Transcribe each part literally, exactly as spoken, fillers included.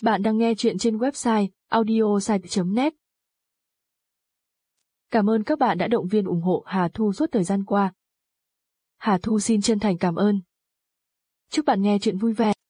Bạn đang nghe chuyện trên website audiosite chấm net. Cảm ơn các bạn đã động viên ủng hộ Hà Thu suốt thời gian qua. Hà Thu xin chân thành cảm ơn. Chúc bạn nghe chuyện vui vẻ.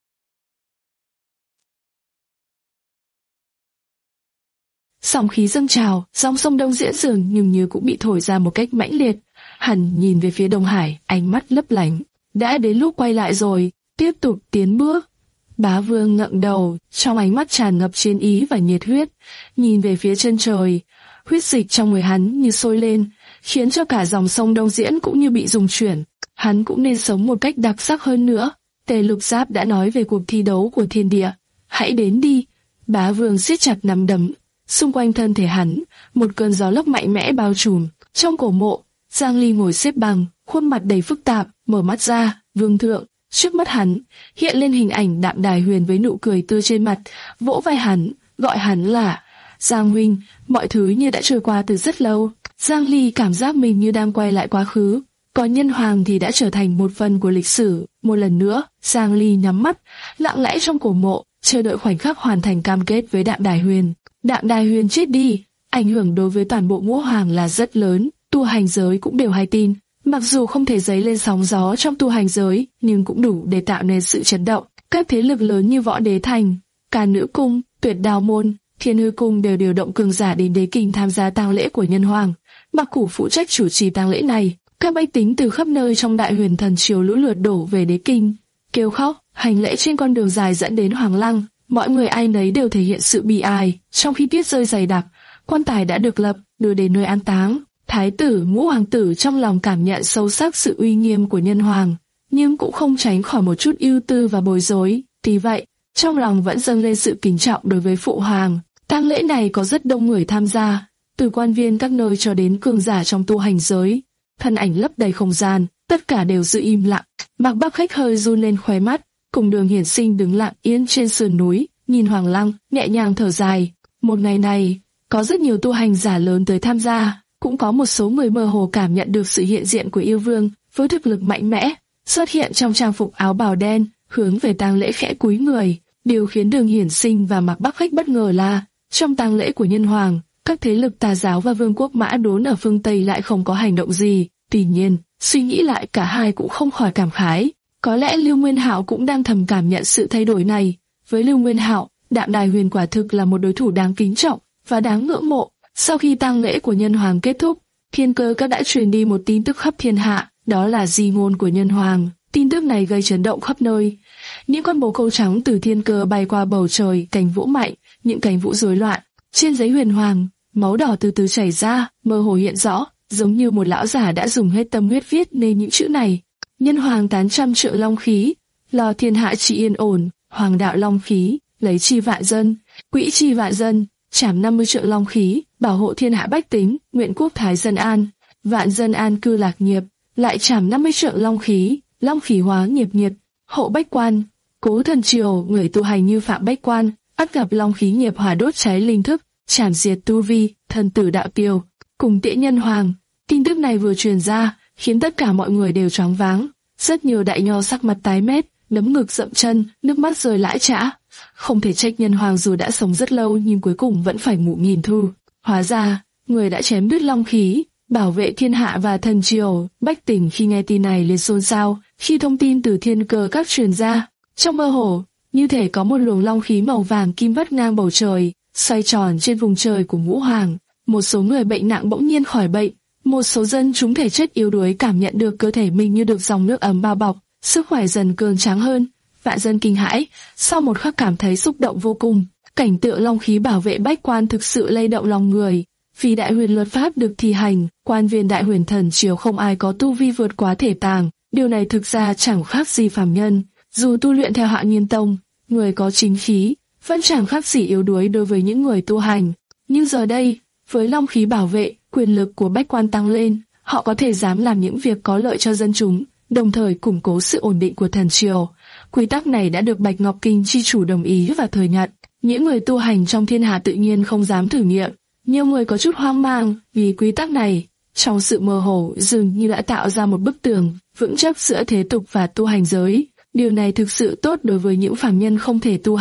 Sóng khí dâng trào, dòng sông Đông Diễn dường nhưng như cũng bị thổi ra một cách mãnh liệt. Hắn nhìn về phía Đông Hải, ánh mắt lấp lánh. Đã đến lúc quay lại rồi, tiếp tục tiến bước. Bá Vương ngẩng đầu, trong ánh mắt tràn ngập chiến ý và nhiệt huyết, nhìn về phía chân trời. Huyết dịch trong người hắn như sôi lên, khiến cho cả dòng sông Đông Diễn cũng như bị rung chuyển. Hắn cũng nên sống một cách đặc sắc hơn nữa. Tề Lục Giáp đã nói về cuộc thi đấu của thiên địa. Hãy đến đi. Bá Vương siết chặt nắm đấm. Xung quanh thân thể hắn, một cơn gió lốc mạnh mẽ bao trùm. Trong cổ mộ, Giang Ly ngồi xếp bằng, khuôn mặt đầy phức tạp, mở mắt ra. Vương thượng, trước mắt hắn hiện lên hình ảnh Đạm Đài Huyền với nụ cười tươi trên mặt, vỗ vai hắn, gọi hắn là Giang huynh. Mọi thứ như đã trôi qua từ rất lâu. Giang Ly cảm giác mình như đang quay lại quá khứ, còn Nhân Hoàng thì đã trở thành một phần của lịch sử. Một lần nữa, Giang Ly nhắm mắt, lặng lẽ trong cổ mộ, chờ đợi khoảnh khắc hoàn thành cam kết với Đạm Đài Huyền. Đạm Đài Huyền chết đi, ảnh hưởng đối với toàn bộ Ngũ Hoàng là rất lớn, tu hành giới cũng đều hay tin. Mặc dù không thể dấy lên sóng gió trong tu hành giới, nhưng cũng đủ để tạo nên sự chấn động. Các thế lực lớn như Võ Đế Thành, Càn Nữ Cung, Tuyệt Đao Môn, Thiên Hư Cung đều điều động cường giả đến Đế Kinh tham gia tang lễ của Nhân Hoàng. Mạc Củ phụ trách chủ trì tang lễ này. Các bách tính từ khắp nơi trong Đại Huyền Thần Triều lũ lượt đổ về Đế Kinh, kêu khóc, hành lễ trên con đường dài dẫn đến Hoàng Lăng. Mọi người ai nấy đều thể hiện sự bi ai. Trong khi tuyết rơi dày đặc, quan tài đã được lập, đưa đến nơi an táng. Thái tử, Ngũ Hoàng tử trong lòng cảm nhận sâu sắc sự uy nghiêm của Nhân Hoàng, nhưng cũng không tránh khỏi một chút ưu tư và bối rối. Tuy vậy, trong lòng vẫn dâng lên sự kính trọng đối với Phụ Hoàng. Tang lễ này có rất đông người tham gia, từ quan viên các nơi cho đến cường giả trong tu hành giới. Thân ảnh lấp đầy không gian, tất cả đều giữ im lặng. Mạc Bắc Khách hơi run lên khóe mắt, cùng Đường Hiển Sinh đứng lặng yên trên sườn núi, nhìn Hoàng Lăng, nhẹ nhàng thở dài. Một ngày này, có rất nhiều tu hành giả lớn tới tham gia. Cũng có một số người mơ hồ cảm nhận được sự hiện diện của yêu vương với thực lực mạnh mẽ, xuất hiện trong trang phục áo bào đen, hướng về tang lễ khẽ cúi người. Điều khiến Đường Hiển Sinh và Mạc Bắc Khách bất ngờ là, trong tang lễ của Nhân Hoàng, các thế lực tà giáo và vương quốc Mã Đốn ở phương Tây lại không có hành động gì. Tuy nhiên, suy nghĩ lại cả hai cũng không khỏi cảm khái. Có lẽ Lưu Nguyên Hạo cũng đang thầm cảm nhận sự thay đổi này. Với Lưu Nguyên Hạo, Đạm Đài Huyền quả thực là một đối thủ đáng kính trọng và đáng ngưỡng mộ. Sau khi tang lễ của Nhân Hoàng kết thúc, Thiên Cơ Các đã truyền đi một tin tức khắp thiên hạ, đó là di ngôn của Nhân Hoàng. Tin tức này gây chấn động khắp nơi. Những con bồ câu trắng từ thiên cơ bay qua bầu trời, cánh vũ mạnh, những cánh vũ rối loạn. Trên giấy huyền hoàng, máu đỏ từ từ chảy ra, mơ hồ hiện rõ, giống như một lão giả đã dùng hết tâm huyết viết nên những chữ này. Nhân Hoàng tán trăm triệu long khí, lo thiên hạ trị yên ổn, hoàng đạo long khí, lấy chi vạn dân, quỹ chi vạn dân, trảm năm mươi triệu long khí, bảo hộ thiên hạ bách tính, nguyện quốc thái dân an, vạn dân an cư lạc nghiệp, lại trảm năm mươi triệu long khí, long khí hóa nghiệp nhiệt, hộ bách quan, cố thần triều, người tu hành như Phạm Bách Quan, ắt gặp long khí nghiệp hỏa đốt cháy linh thức, trảm diệt tu vi, thần tử đạo tiêu, cùng tiễn Nhân Hoàng. Tin tức này vừa truyền ra, khiến tất cả mọi người đều choáng váng. Rất nhiều đại nho sắc mặt tái mét, đấm ngực dậm chân, nước mắt rơi lã chã. Không thể trách Nhân Hoàng dù đã sống rất lâu nhưng cuối cùng vẫn phải ngủ nghìn thu. Hóa ra, người đã chém đứt long khí, bảo vệ thiên hạ và thần triều. Bách tỉnh khi nghe tin này liền xôn xao. Khi thông tin từ Thiên Cơ Các truyền ra, trong mơ hồ, như thể có một luồng long khí màu vàng kim vắt ngang bầu trời, xoay tròn trên vùng trời của Ngũ Hoàng. Một số người bệnh nặng bỗng nhiên khỏi bệnh, một số dân chúng thể chất yếu đuối cảm nhận được cơ thể mình như được dòng nước ấm bao bọc, sức khỏe dần cường tráng hơn. Vạn dân kinh hãi, sau một khắc cảm thấy xúc động vô cùng. Cảnh tượng long khí bảo vệ bách quan thực sự lay động lòng người. Vì Đại Huyền luật pháp được thi hành, quan viên Đại Huyền Thần Triều không ai có tu vi vượt quá thể tàng. Điều này thực ra chẳng khác gì phàm nhân. Dù tu luyện theo Hạ Nhiên Tông, người có chính khí, vẫn chẳng khác gì yếu đuối đối với những người tu hành. Nhưng giờ đây, với long khí bảo vệ, quyền lực của bách quan tăng lên, họ có thể dám làm những việc có lợi cho dân chúng, đồng thời củng cố sự ổn định của thần triều. Quy tắc này đã được Bạch Ngọc Kinh chi chủ đồng ý và thừa nhận. Những người tu hành trong thiên hạ tự nhiên không dám thử nghiệm. Nhiều người có chút hoang mang vì quy tắc này. Trong sự mơ hồ dường như đã tạo ra một bức tường vững chắc giữa thế tục và tu hành giới. Điều này thực sự tốt đối với những phàm nhân không thể tu hành,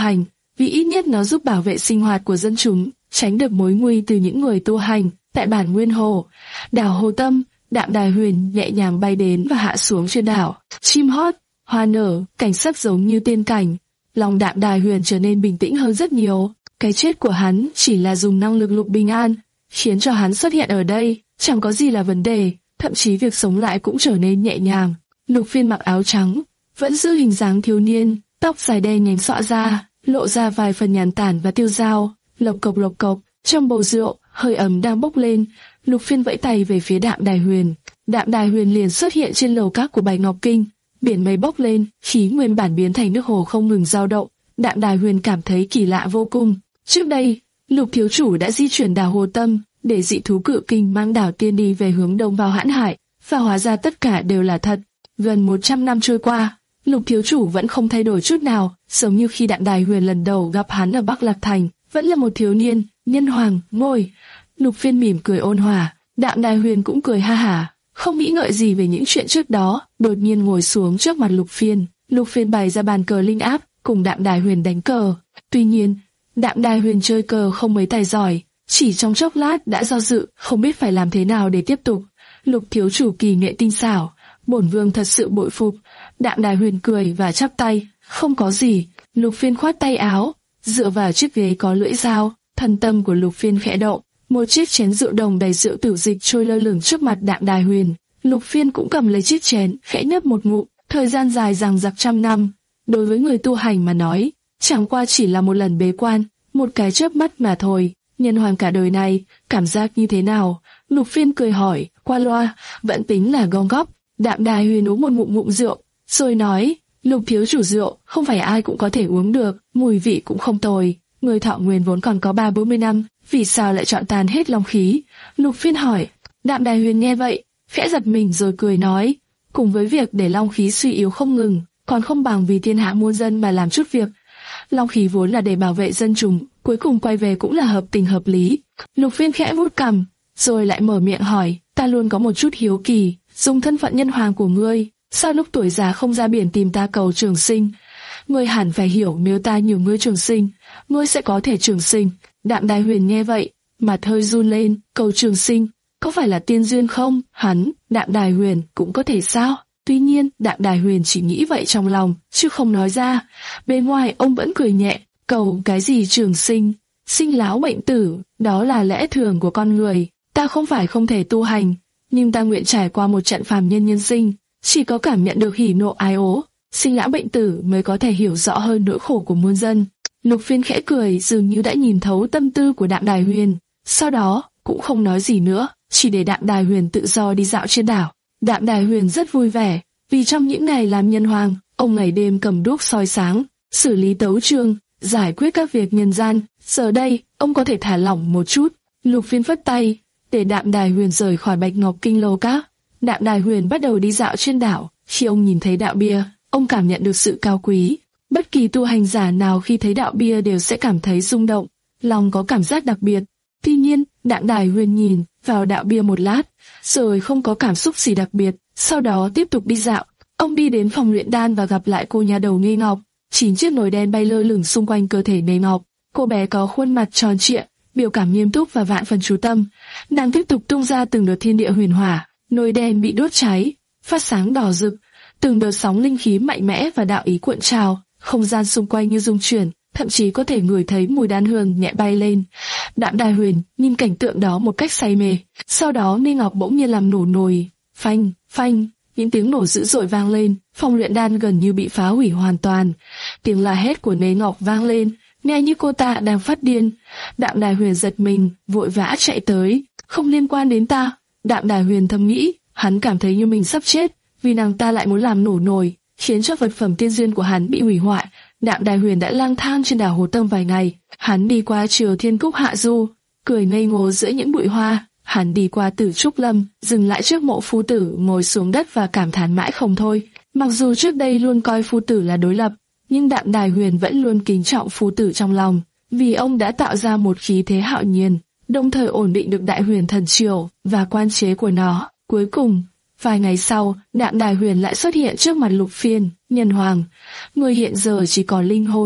vì ít nhất nó giúp bảo vệ sinh hoạt của dân chúng, tránh được mối nguy từ những người tu hành. Tại bản Nguyên Hồ, đảo Hồ Tâm, Đạm Đài Huyền nhẹ nhàng bay đến và hạ xuống trên đảo. Chim hót, hoa nở, cảnh sắc giống như tiên cảnh. Lòng Đạm Đài Huyền trở nên bình tĩnh hơn rất nhiều. Cái chết của hắn chỉ là dùng năng lực Lục Bình An, khiến cho hắn xuất hiện ở đây, chẳng có gì là vấn đề, thậm chí việc sống lại cũng trở nên nhẹ nhàng. Lục Phiên mặc áo trắng, vẫn giữ hình dáng thiếu niên, tóc dài đen nhánh xõa ra, lộ ra vài phần nhàn tản và tiêu dao. Lộc cộc lộc cộc, trong bầu rượu, hơi ấm đang bốc lên. Lục Phiên vẫy tay về phía Đạm Đài Huyền. Đạm Đài Huyền liền xuất hiện trên lầu các của Bạch Ngọc Kinh. Biển mây bốc lên, khí nguyên bản biến thành nước hồ không ngừng dao động. Đạm Đài Huyền cảm thấy kỳ lạ vô cùng. Trước đây, Lục thiếu chủ đã di chuyển đảo Hồ Tâm để dị thú Cự Kinh mang đảo Tiên đi về hướng đông vào Hãn Hải, và hóa ra tất cả đều là thật. Gần một trăm năm trôi qua, Lục thiếu chủ vẫn không thay đổi chút nào, giống như khi Đạm Đài Huyền lần đầu gặp hắn ở Bắc Lạc Thành, vẫn là một thiếu niên, nhân hoàng, ngôi. Lục Phiên mỉm cười ôn hòa, Đạm Đài Huyền cũng cười ha hả, không nghĩ ngợi gì về những chuyện trước đó, đột nhiên ngồi xuống trước mặt Lục Phiên. Lục Phiên bày ra bàn cờ linh áp, cùng Đạm Đài Huyền đánh cờ. Tuy nhiên, Đạm Đài Huyền chơi cờ không mấy tài giỏi, chỉ trong chốc lát đã do dự, không biết phải làm thế nào để tiếp tục. Lục thiếu chủ kỳ nghệ tinh xảo, bổn vương thật sự bội phục. Đạm Đài Huyền cười và chắp tay, không có gì. Lục Phiên khoát tay áo, dựa vào chiếc ghế có lưỡi dao. Thân tâm của Lục Phiên khẽ động, một chiếc chén rượu đồng đầy rượu tử dịch trôi lơ lửng trước mặt Đạm Đài Huyền. Lục Phiên cũng cầm lấy chiếc chén, khẽ nhấp một ngụm. Thời gian dài dằng dặc trăm năm, đối với người tu hành mà nói, chẳng qua chỉ là một lần bế quan, một cái chớp mắt mà thôi. Nhân hoàng cả đời này, cảm giác như thế nào? Lục Phiên cười hỏi, qua loa, vẫn tính là gom góp. Đạm Đài Huyền uống một ngụm ngụm rượu, rồi nói, Lục thiếu chủ rượu, không phải ai cũng có thể uống được, mùi vị cũng không tồi. Người thọ nguyên vốn còn có ba bốn mươi năm, vì sao lại chọn tàn hết long khí? Lục Phiên hỏi. Đạm Đài Huyền nghe vậy, khẽ giật mình rồi cười nói, cùng với việc để long khí suy yếu không ngừng, còn không bằng vì thiên hạ muôn dân mà làm chút việc. Long khí vốn là để bảo vệ dân chúng, cuối cùng quay về cũng là hợp tình hợp lý. Lục Phiên khẽ vuốt cằm, rồi lại mở miệng hỏi, ta luôn có một chút hiếu kỳ, dùng thân phận nhân hoàng của ngươi, sao lúc tuổi già không ra biển tìm ta cầu trường sinh? Ngươi hẳn phải hiểu, nếu ta nhiều ngươi trường sinh, ngươi sẽ có thể trường sinh. Đạm Đài Huyền nghe vậy, mặt hơi run lên, cầu trường sinh, có phải là tiên duyên không? Hắn, Đạm Đài Huyền, cũng có thể sao? Tuy nhiên, Đạm Đài Huyền chỉ nghĩ vậy trong lòng, chứ không nói ra. Bên ngoài ông vẫn cười nhẹ, cầu cái gì trường sinh, sinh lão bệnh tử, đó là lẽ thường của con người. Ta không phải không thể tu hành, nhưng ta nguyện trải qua một trận phàm nhân nhân sinh, chỉ có cảm nhận được hỉ nộ ái ố, sinh lão bệnh tử mới có thể hiểu rõ hơn nỗi khổ của muôn dân. Lục Phiên khẽ cười, dường như đã nhìn thấu tâm tư của Đạm Đài Huyền, sau đó cũng không nói gì nữa, chỉ để Đạm Đài Huyền tự do đi dạo trên đảo. Đạm Đài Huyền rất vui vẻ, vì trong những ngày làm nhân hoàng, ông ngày đêm cầm đuốc soi sáng, xử lý tấu chương, giải quyết các việc nhân gian. Giờ đây, ông có thể thả lỏng một chút. Lục Phiên phất tay, để Đạm Đài Huyền rời khỏi Bạch Ngọc Kinh lâu các. Đạm Đài Huyền bắt đầu đi dạo trên đảo. Khi ông nhìn thấy đạo bia, ông cảm nhận được sự cao quý. Bất kỳ tu hành giả nào khi thấy đạo bia đều sẽ cảm thấy rung động, lòng có cảm giác đặc biệt. Tuy nhiên, Đạm Đài Huyền nhìn vào đạo bia một lát, rồi không có cảm xúc gì đặc biệt. Sau đó tiếp tục đi dạo. Ông đi đến phòng luyện đan và gặp lại cô nhà đầu Nghê Ngọc. Chín chiếc nồi đen bay lơ lửng xung quanh cơ thể Nghê Ngọc. Cô bé có khuôn mặt tròn trịa, biểu cảm nghiêm túc và vạn phần chú tâm. Nàng tiếp tục tung ra từng đợt thiên địa huyền hỏa. Nồi đen bị đốt cháy, phát sáng đỏ rực. Từng đợt sóng linh khí mạnh mẽ và đạo ý cuộn trào. Không gian xung quanh như rung chuyển, thậm chí có thể ngửi thấy mùi đan hương nhẹ bay lên. Đạm Đài Huyền nhìn cảnh tượng đó một cách say mê. Sau đó Nghê Ngọc bỗng nhiên làm nổ nồi. Phanh, phanh, những tiếng nổ dữ dội vang lên, phòng luyện đan gần như bị phá hủy hoàn toàn. Tiếng la hét của Nghê Ngọc vang lên, nghe như cô ta đang phát điên. Đạm Đài Huyền giật mình, vội vã chạy tới. Không liên quan đến ta. Đạm Đài Huyền thầm nghĩ, hắn cảm thấy như mình sắp chết, vì nàng ta lại muốn làm nổ nồi, khiến cho vật phẩm tiên duyên của hắn bị hủy hoại. Đạm Đài Huyền đã lang thang trên đảo Hồ Tâm vài ngày. Hắn đi qua Triều Thiên Cúc hạ du, cười ngây ngô giữa những bụi hoa. Hắn đi qua Tử Trúc Lâm, dừng lại trước mộ phu tử, ngồi xuống đất và cảm thán mãi không thôi. Mặc dù trước đây luôn coi phu tử là đối lập, nhưng Đạm Đài Huyền vẫn luôn kính trọng phu tử trong lòng, vì ông đã tạo ra một khí thế hạo nhiên, đồng thời ổn định được Đại Huyền thần triều và quan chế của nó. Cuối cùng, vài ngày sau, Đạm Đài Huyền lại xuất hiện trước mặt Lục Phiên. Nhân hoàng, người hiện giờ chỉ còn linh hồn,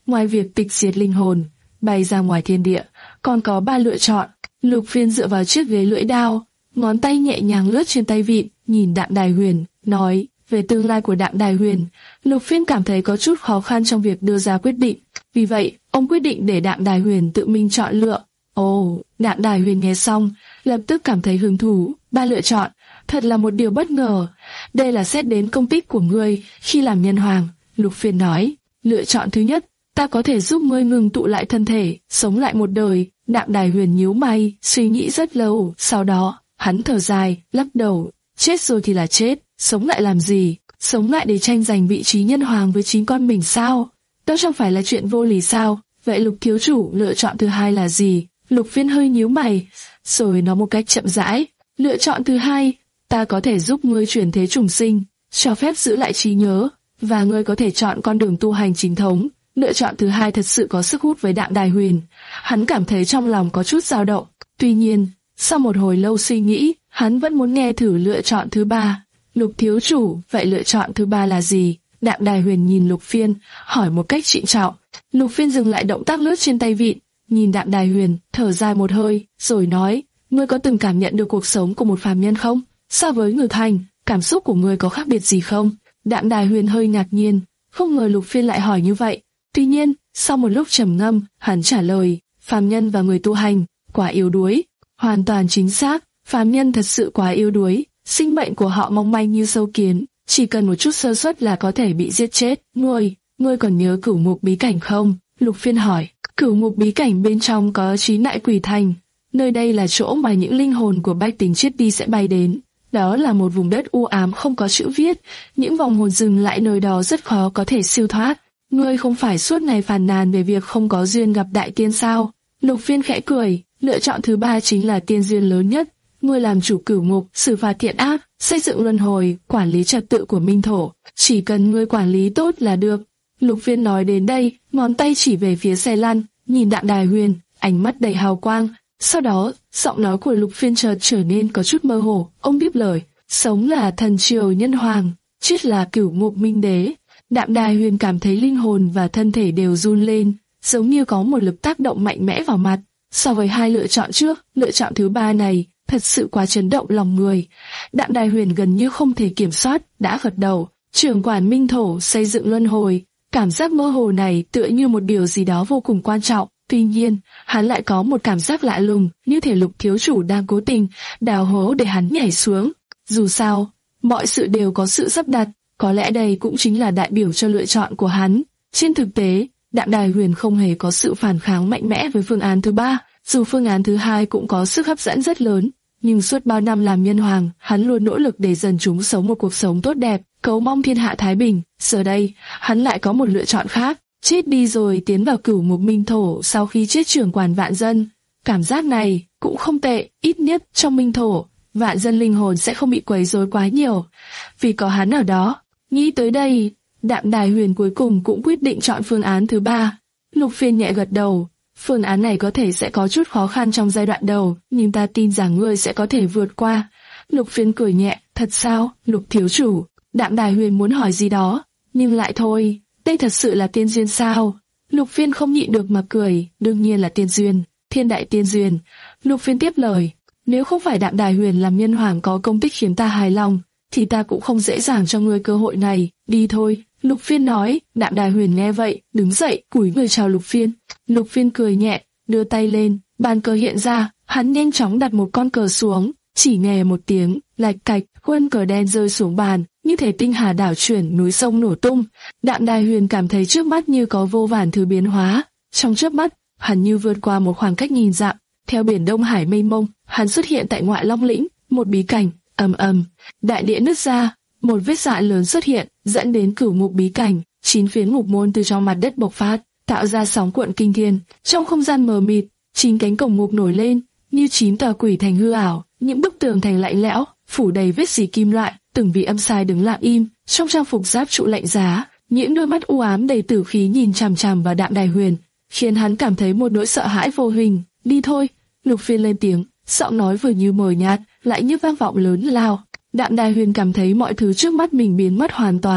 ngoài việc tịch diệt linh hồn, bay ra ngoài thiên địa, còn có ba lựa chọn. Lục Phiên dựa vào chiếc ghế lưỡi đao, ngón tay nhẹ nhàng lướt trên tay vịn, nhìn Đạm Đài Huyền, nói, về tương lai của Đạm Đài Huyền, Lục Phiên cảm thấy có chút khó khăn trong việc đưa ra quyết định. Vì vậy, ông quyết định để Đạm Đài Huyền tự mình chọn lựa. Ồ, Đạm Đài Huyền nghe xong, lập tức cảm thấy hứng thú. Ba lựa chọn, thật là một điều bất ngờ. Đây là xét đến công tích của ngươi khi làm nhân hoàng. Lục Phiên nói, lựa chọn thứ nhất, ta có thể giúp ngươi ngừng tụ lại thân thể, sống lại một đời. Đạm Đài Huyền nhíu mày, suy nghĩ rất lâu, sau đó, hắn thở dài, lắc đầu, chết rồi thì là chết, sống lại làm gì? Sống lại để tranh giành vị trí nhân hoàng với chính con mình sao? Đó chẳng phải là chuyện vô lý sao? Vậy Lục thiếu chủ lựa chọn thứ hai là gì? Lục Phiên hơi nhíu mày, rồi nói một cách chậm rãi, lựa chọn thứ hai, ta có thể giúp ngươi chuyển thế trùng sinh, cho phép giữ lại trí nhớ, và ngươi có thể chọn con đường tu hành chính thống. Lựa chọn thứ hai thật sự có sức hút với Đạm Đài Huyền, hắn cảm thấy trong lòng có chút dao động. Tuy nhiên, sau một hồi lâu suy nghĩ, hắn vẫn muốn nghe thử lựa chọn thứ ba. Lục thiếu chủ, vậy lựa chọn thứ ba là gì? Đạm Đài Huyền nhìn Lục Phiên, hỏi một cách trịnh trọng. Lục Phiên dừng lại động tác lướt trên tay vịn, nhìn Đạm Đài Huyền, thở dài một hơi, rồi nói, ngươi có từng cảm nhận được cuộc sống của một phàm nhân không? So với người thành, cảm xúc của ngươi có khác biệt gì không? Đạm Đài Huyền hơi ngạc nhiên, không ngờ Lục Phiên lại hỏi như vậy. Tuy nhiên, sau một lúc trầm ngâm, hắn trả lời, phàm nhân và người tu hành, quá yếu đuối. Hoàn toàn chính xác, phàm nhân thật sự quá yếu đuối, sinh mệnh của họ mong manh như sâu kiến, chỉ cần một chút sơ suất là có thể bị giết chết. Ngươi, ngươi còn nhớ Cửu Ngục bí cảnh không? Lục Phiên hỏi. Cửu Ngục bí cảnh bên trong có Chín Đại Quỷ Thành, nơi đây là chỗ mà những linh hồn của bách tính chết đi sẽ bay đến. Đó là một vùng đất u ám không có chữ viết, những vong hồn dừng lại nơi đó rất khó có thể siêu thoát. Ngươi không phải suốt ngày phàn nàn về việc không có duyên gặp đại tiên sao? Lục Phiên khẽ cười, lựa chọn thứ ba chính là tiên duyên lớn nhất. Ngươi làm chủ Cửu Ngục, xử phạt thiện ác, xây dựng luân hồi, quản lý trật tự của minh thổ, chỉ cần ngươi quản lý tốt là được. Lục Phiên nói đến đây, ngón tay chỉ về phía xe lăn, nhìn Đạm Đài Huyền, ánh mắt đầy hào quang. Sau đó, giọng nói của Lục Phiên chợt trở nên có chút mơ hồ. Ông tiếp lời, sống là thần triều nhân hoàng, chết là Cửu Ngục minh đế. Đạm Đài Huyền cảm thấy linh hồn và thân thể đều run lên, giống như có một lực tác động mạnh mẽ vào mặt. So với hai lựa chọn trước, lựa chọn thứ ba này thật sự quá chấn động lòng người. Đạm Đài Huyền gần như không thể kiểm soát, đã gật đầu. Trưởng quản minh thổ, xây dựng luân hồi. Cảm giác mơ hồ này tựa như một điều gì đó vô cùng quan trọng. Tuy nhiên, hắn lại có một cảm giác lạ lùng, như thể Lục thiếu chủ đang cố tình đào hố để hắn nhảy xuống. Dù sao, mọi sự đều có sự sắp đặt, có lẽ đây cũng chính là đại biểu cho lựa chọn của hắn. Trên thực tế, Đạm Đài Huyền không hề có sự phản kháng mạnh mẽ với phương án thứ ba, dù phương án thứ hai cũng có sức hấp dẫn rất lớn. Nhưng suốt bao năm làm nhân hoàng, hắn luôn nỗ lực để dân chúng sống một cuộc sống tốt đẹp, cầu mong thiên hạ thái bình. Giờ đây, hắn lại có một lựa chọn khác, chết đi rồi tiến vào Cửu Ngục minh thổ sau khi chết trưởng quản vạn dân. Cảm giác này cũng không tệ, ít nhất trong minh thổ, vạn dân linh hồn sẽ không bị quấy rối quá nhiều, vì có hắn ở đó. Nghĩ tới đây, Đạm Đài Huyền cuối cùng cũng quyết định chọn phương án thứ ba. Lục Phiên nhẹ gật đầu. Phương án này có thể sẽ có chút khó khăn trong giai đoạn đầu, nhưng ta tin rằng ngươi sẽ có thể vượt qua. Lục Phiên cười nhẹ, thật sao, Lục thiếu chủ? Đạm Đài Huyền muốn hỏi gì đó, nhưng lại thôi, đây thật sự là tiên duyên sao? Lục Phiên không nhịn được mà cười, đương nhiên là tiên duyên, thiên đại tiên duyên. Lục Phiên tiếp lời, nếu không phải Đạm Đài Huyền làm nhân hoàng có công tích khiến ta hài lòng, thì ta cũng không dễ dàng cho ngươi cơ hội này, đi thôi. Lục Phiên nói. Đạm Đài Huyền nghe vậy, đứng dậy, cúi người chào Lục Phiên. Lục Phiên cười nhẹ, đưa tay lên, bàn cờ hiện ra, hắn nhanh chóng đặt một con cờ xuống, chỉ nghe một tiếng, lạch cạch, quân cờ đen rơi xuống bàn, như thể tinh hà đảo chuyển, núi sông nổ tung. Đạm Đài Huyền cảm thấy trước mắt như có vô vàn thứ biến hóa, trong chớp mắt, hắn như vượt qua một khoảng cách nghìn dặm, theo biển Đông Hải mênh mông, hắn xuất hiện tại ngoại Long lĩnh, một bí cảnh. Ầm ầm, đại địa nứt ra, một vết rạn lớn xuất hiện, dẫn đến Cửu Ngục bí cảnh. Chín phiến ngục môn từ trong mặt đất bộc phát, tạo ra sóng cuộn kinh thiên. Trong không gian mờ mịt, chín cánh cổng ngục nổi lên, như chín tòa quỷ thành hư ảo. Những bức tường thành lạnh lẽo, phủ đầy vết dì kim loại. Từng vị âm sai đứng lặng im, trong trang phục giáp trụ lạnh giá, những đôi mắt u ám đầy tử khí nhìn chằm chằm vào Đạm Đài Huyền, khiến hắn cảm thấy một nỗi sợ hãi vô hình. Đi thôi, Lục Phiên lên tiếng, giọng nói vừa như mờ nhạt, lại như vang vọng lớn lao. Đạm Đài Huyền cảm thấy mọi thứ trước mắt mình biến mất hoàn toàn,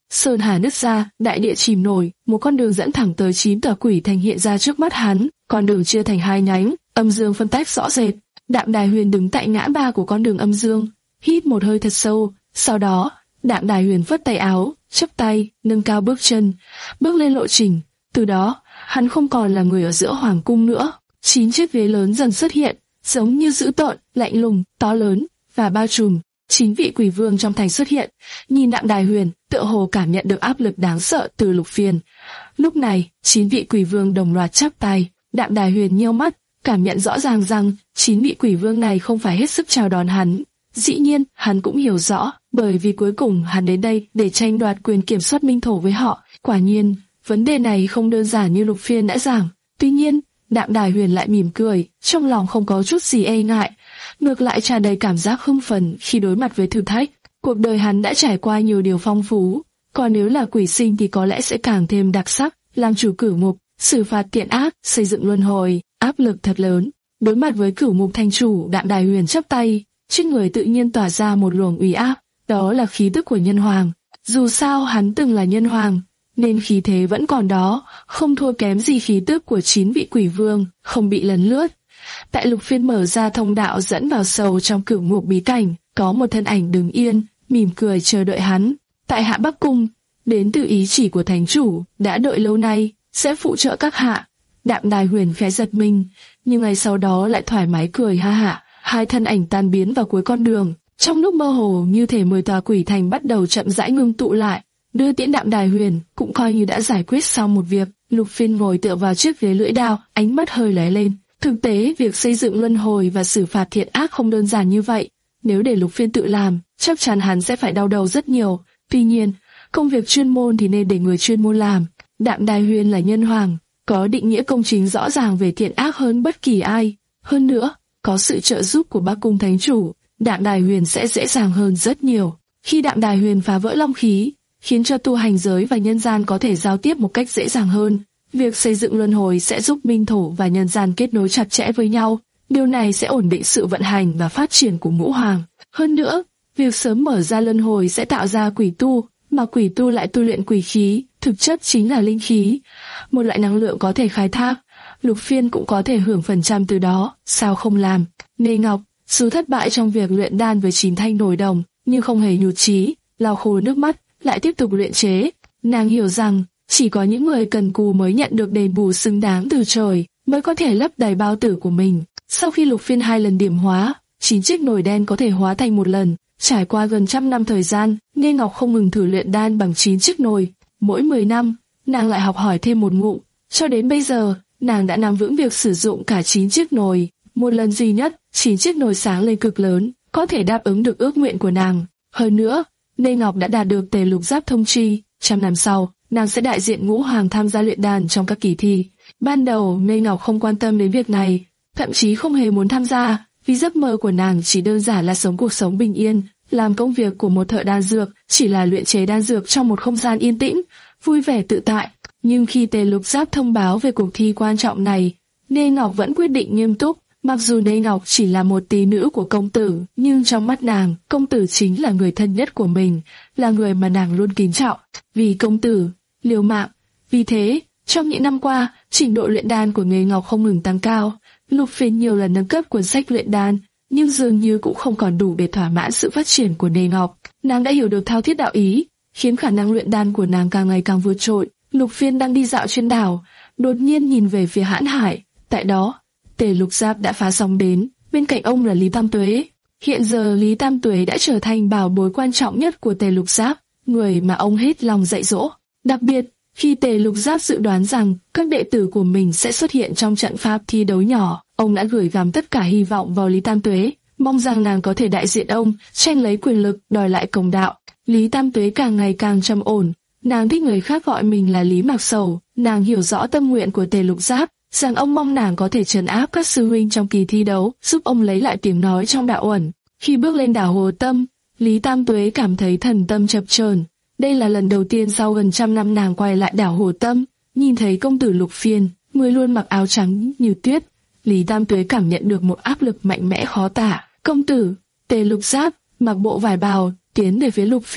sơn hà nứt ra, đại địa chìm nổi, một con đường dẫn thẳng tới chín tòa quỷ thành hiện ra trước mắt hắn. Con đường chia thành hai nhánh, âm dương phân tách rõ rệt. Đạm Đài Huyền đứng tại ngã ba của con đường âm dương, hít một hơi thật sâu. Sau đó, Đạm Đài Huyền phất tay áo, chắp tay, nâng cao bước chân, bước lên lộ trình. Từ đó, hắn không còn là người ở giữa hoàng cung nữa. Chín chiếc ghế lớn dần xuất hiện, giống như dữ tợn, lạnh lùng, to lớn và bao trùm. Chín vị quỷ vương trong thành xuất hiện, nhìn Đạm Đài Huyền, tựa hồ cảm nhận được áp lực đáng sợ từ Lục Phiên. Lúc này, chín vị quỷ vương đồng loạt chắp tay. Đạm Đài Huyền nheo mắt, cảm nhận rõ ràng rằng chín vị quỷ vương này không phải hết sức chào đón hắn. Dĩ nhiên, hắn cũng hiểu rõ, bởi vì cuối cùng hắn đến đây để tranh đoạt quyền kiểm soát minh thổ với họ. Quả nhiên, vấn đề này không đơn giản như Lục Phiên đã giảng. Tuy nhiên, Đạm Đài Huyền lại mỉm cười, trong lòng không có chút gì e ngại, ngược lại tràn đầy cảm giác hưng phấn khi đối mặt với thử thách. Cuộc đời hắn đã trải qua nhiều điều phong phú, còn nếu là quỷ sinh thì có lẽ sẽ càng thêm đặc sắc. Làm chủ cửu mục, xử phạt thiện ác, xây dựng luân hồi, áp lực thật lớn. Đối mặt với cửu mục thành chủ, Đạm Đài Huyền chắp tay, trên người tự nhiên tỏa ra một luồng uy áp, đó là khí tức của nhân hoàng. Dù sao hắn từng là nhân hoàng, nên khí thế vẫn còn đó, không thua kém gì khí tức của chín vị quỷ vương, không bị lấn lướt. Tại Lục Phiên mở ra thông đạo dẫn vào sâu trong cửu mục bí cảnh, có một thân ảnh đứng yên, mỉm cười chờ đợi hắn. Tại Hạ Bắc Cung, đến từ ý chỉ của thánh chủ, đã đợi lâu nay, sẽ phụ trợ các hạ. Đạm Đài Huyền khẽ giật mình, nhưng ngày sau đó lại thoải mái cười ha hả. Hai thân ảnh tan biến vào cuối con đường, trong lúc mơ hồ như thể mười tòa quỷ thành bắt đầu chậm rãi ngưng tụ lại, đưa tiễn Đạm Đài Huyền, cũng coi như đã giải quyết xong một việc. Lục Phiên ngồi tựa vào chiếc ghế lưỡi đao, ánh mắt hơi lóe lên. Thực tế, việc xây dựng luân hồi và xử phạt thiện ác không đơn giản như vậy. Nếu để Lục Phiên tự làm, chắc chắn hắn sẽ phải đau đầu rất nhiều. Tuy nhiên, công việc chuyên môn thì nên để người chuyên môn làm. Đạm Đài Huyền là nhân hoàng, có định nghĩa công chính rõ ràng về thiện ác hơn bất kỳ ai. Hơn nữa, có sự trợ giúp của Bắc Cung Thánh Chủ, Đạm Đài Huyền sẽ dễ dàng hơn rất nhiều. Khi Đạm Đài Huyền phá vỡ long khí, khiến cho tu hành giới và nhân gian có thể giao tiếp một cách dễ dàng hơn. Việc xây dựng luân hồi sẽ giúp minh thổ và nhân gian kết nối chặt chẽ với nhau. Điều này sẽ ổn định sự vận hành và phát triển của ngũ hoàng. Hơn nữa, việc sớm mở ra luân hồi sẽ tạo ra quỷ tu, mà quỷ tu lại tu luyện quỷ khí, thực chất chính là linh khí, một loại năng lượng có thể khai thác. Lục Phiên cũng có thể hưởng phần trăm từ đó, sao không làm? Nê Ngọc, dù thất bại trong việc luyện đan với chín thanh nồi đồng, nhưng không hề nhụt chí, lau khô nước mắt, lại tiếp tục luyện chế. Nàng hiểu rằng, chỉ có những người cần cù mới nhận được đền bù xứng đáng từ trời, mới có thể lấp đầy bao tử của mình. Sau khi Lục Phiên hai lần điểm hóa, chín chiếc nồi đen có thể hóa thành một lần. Trải qua gần trăm năm thời gian, Nê Ngọc không ngừng thử luyện đan bằng chín chiếc nồi. Mỗi mười năm, nàng lại học hỏi thêm một ngụm. Cho đến bây giờ, nàng đã nắm vững việc sử dụng cả chín chiếc nồi. Một lần duy nhất, chín chiếc nồi sáng lên cực lớn, có thể đáp ứng được ước nguyện của nàng. Hơn nữa, Nê Ngọc đã đạt được tề lục giáp thông chi. Trăm năm sau, nàng sẽ đại diện ngũ hoàng tham gia luyện đan trong các kỳ thi. Ban đầu, Nê Ngọc không quan tâm đến việc này, thậm chí không hề muốn tham gia, vì giấc mơ của nàng chỉ đơn giản là sống cuộc sống bình yên, làm công việc của một thợ đan dược, chỉ là luyện chế đan dược trong một không gian yên tĩnh, vui vẻ tự tại. Nhưng khi Tề Lục Giáp thông báo về cuộc thi quan trọng này, Nê Ngọc vẫn quyết định nghiêm túc. Mặc dù Nê Ngọc chỉ là một tí nữ của công tử, nhưng trong mắt nàng, công tử chính là người thân nhất của mình, là người mà nàng luôn kính trọng. Vì công tử, liều mạng. Vì thế, trong những năm qua, trình độ luyện đan của Nê Ngọc không ngừng tăng cao. Lục Phiên nhiều lần nâng cấp cuốn sách luyện đan, nhưng dường như cũng không còn đủ để thỏa mãn sự phát triển của Nê Ngọc. Nàng đã hiểu được thao thiết đạo ý, khiến khả năng luyện đan của nàng càng ngày càng vượt trội. Lục Phiên đang đi dạo trên đảo, đột nhiên nhìn về phía Hãn Hải. Tại đó, Tề Lục Giáp đã phá sóng đến, bên cạnh ông là Lý Tam Tuế. Hiện giờ Lý Tam Tuế đã trở thành bảo bối quan trọng nhất của Tề Lục Giáp, người mà ông hết lòng dạy dỗ. Đặc biệt, khi Tề Lục Giáp dự đoán rằng các đệ tử của mình sẽ xuất hiện trong trận pháp thi đấu nhỏ, ông đã gửi gắm tất cả hy vọng vào Lý Tam Tuế, mong rằng nàng có thể đại diện ông, tranh lấy quyền lực, đòi lại công đạo. Lý Tam Tuế càng ngày càng trầm ổn, nàng thích người khác gọi mình là Lý Mạc Sầu. Nàng hiểu rõ tâm nguyện của Tề Lục Giáp, rằng ông mong nàng có thể trấn áp các sư huynh trong kỳ thi đấu, giúp ông lấy lại tiếng nói trong đạo uẩn. Khi bước lên đảo Hồ Tâm, Lý Tam Tuế cảm thấy thần tâm chập chờn. Đây là lần đầu tiên sau gần trăm năm nàng quay lại đảo Hồ Tâm, nhìn thấy công tử Lục Phiên, người luôn mặc áo trắng như tuyết. Lý Tam Tuế cảm nhận được một áp lực mạnh mẽ khó tả. Công tử, Tề Lục Giáp mặc bộ vải bào tiến về phía Lục Phiên,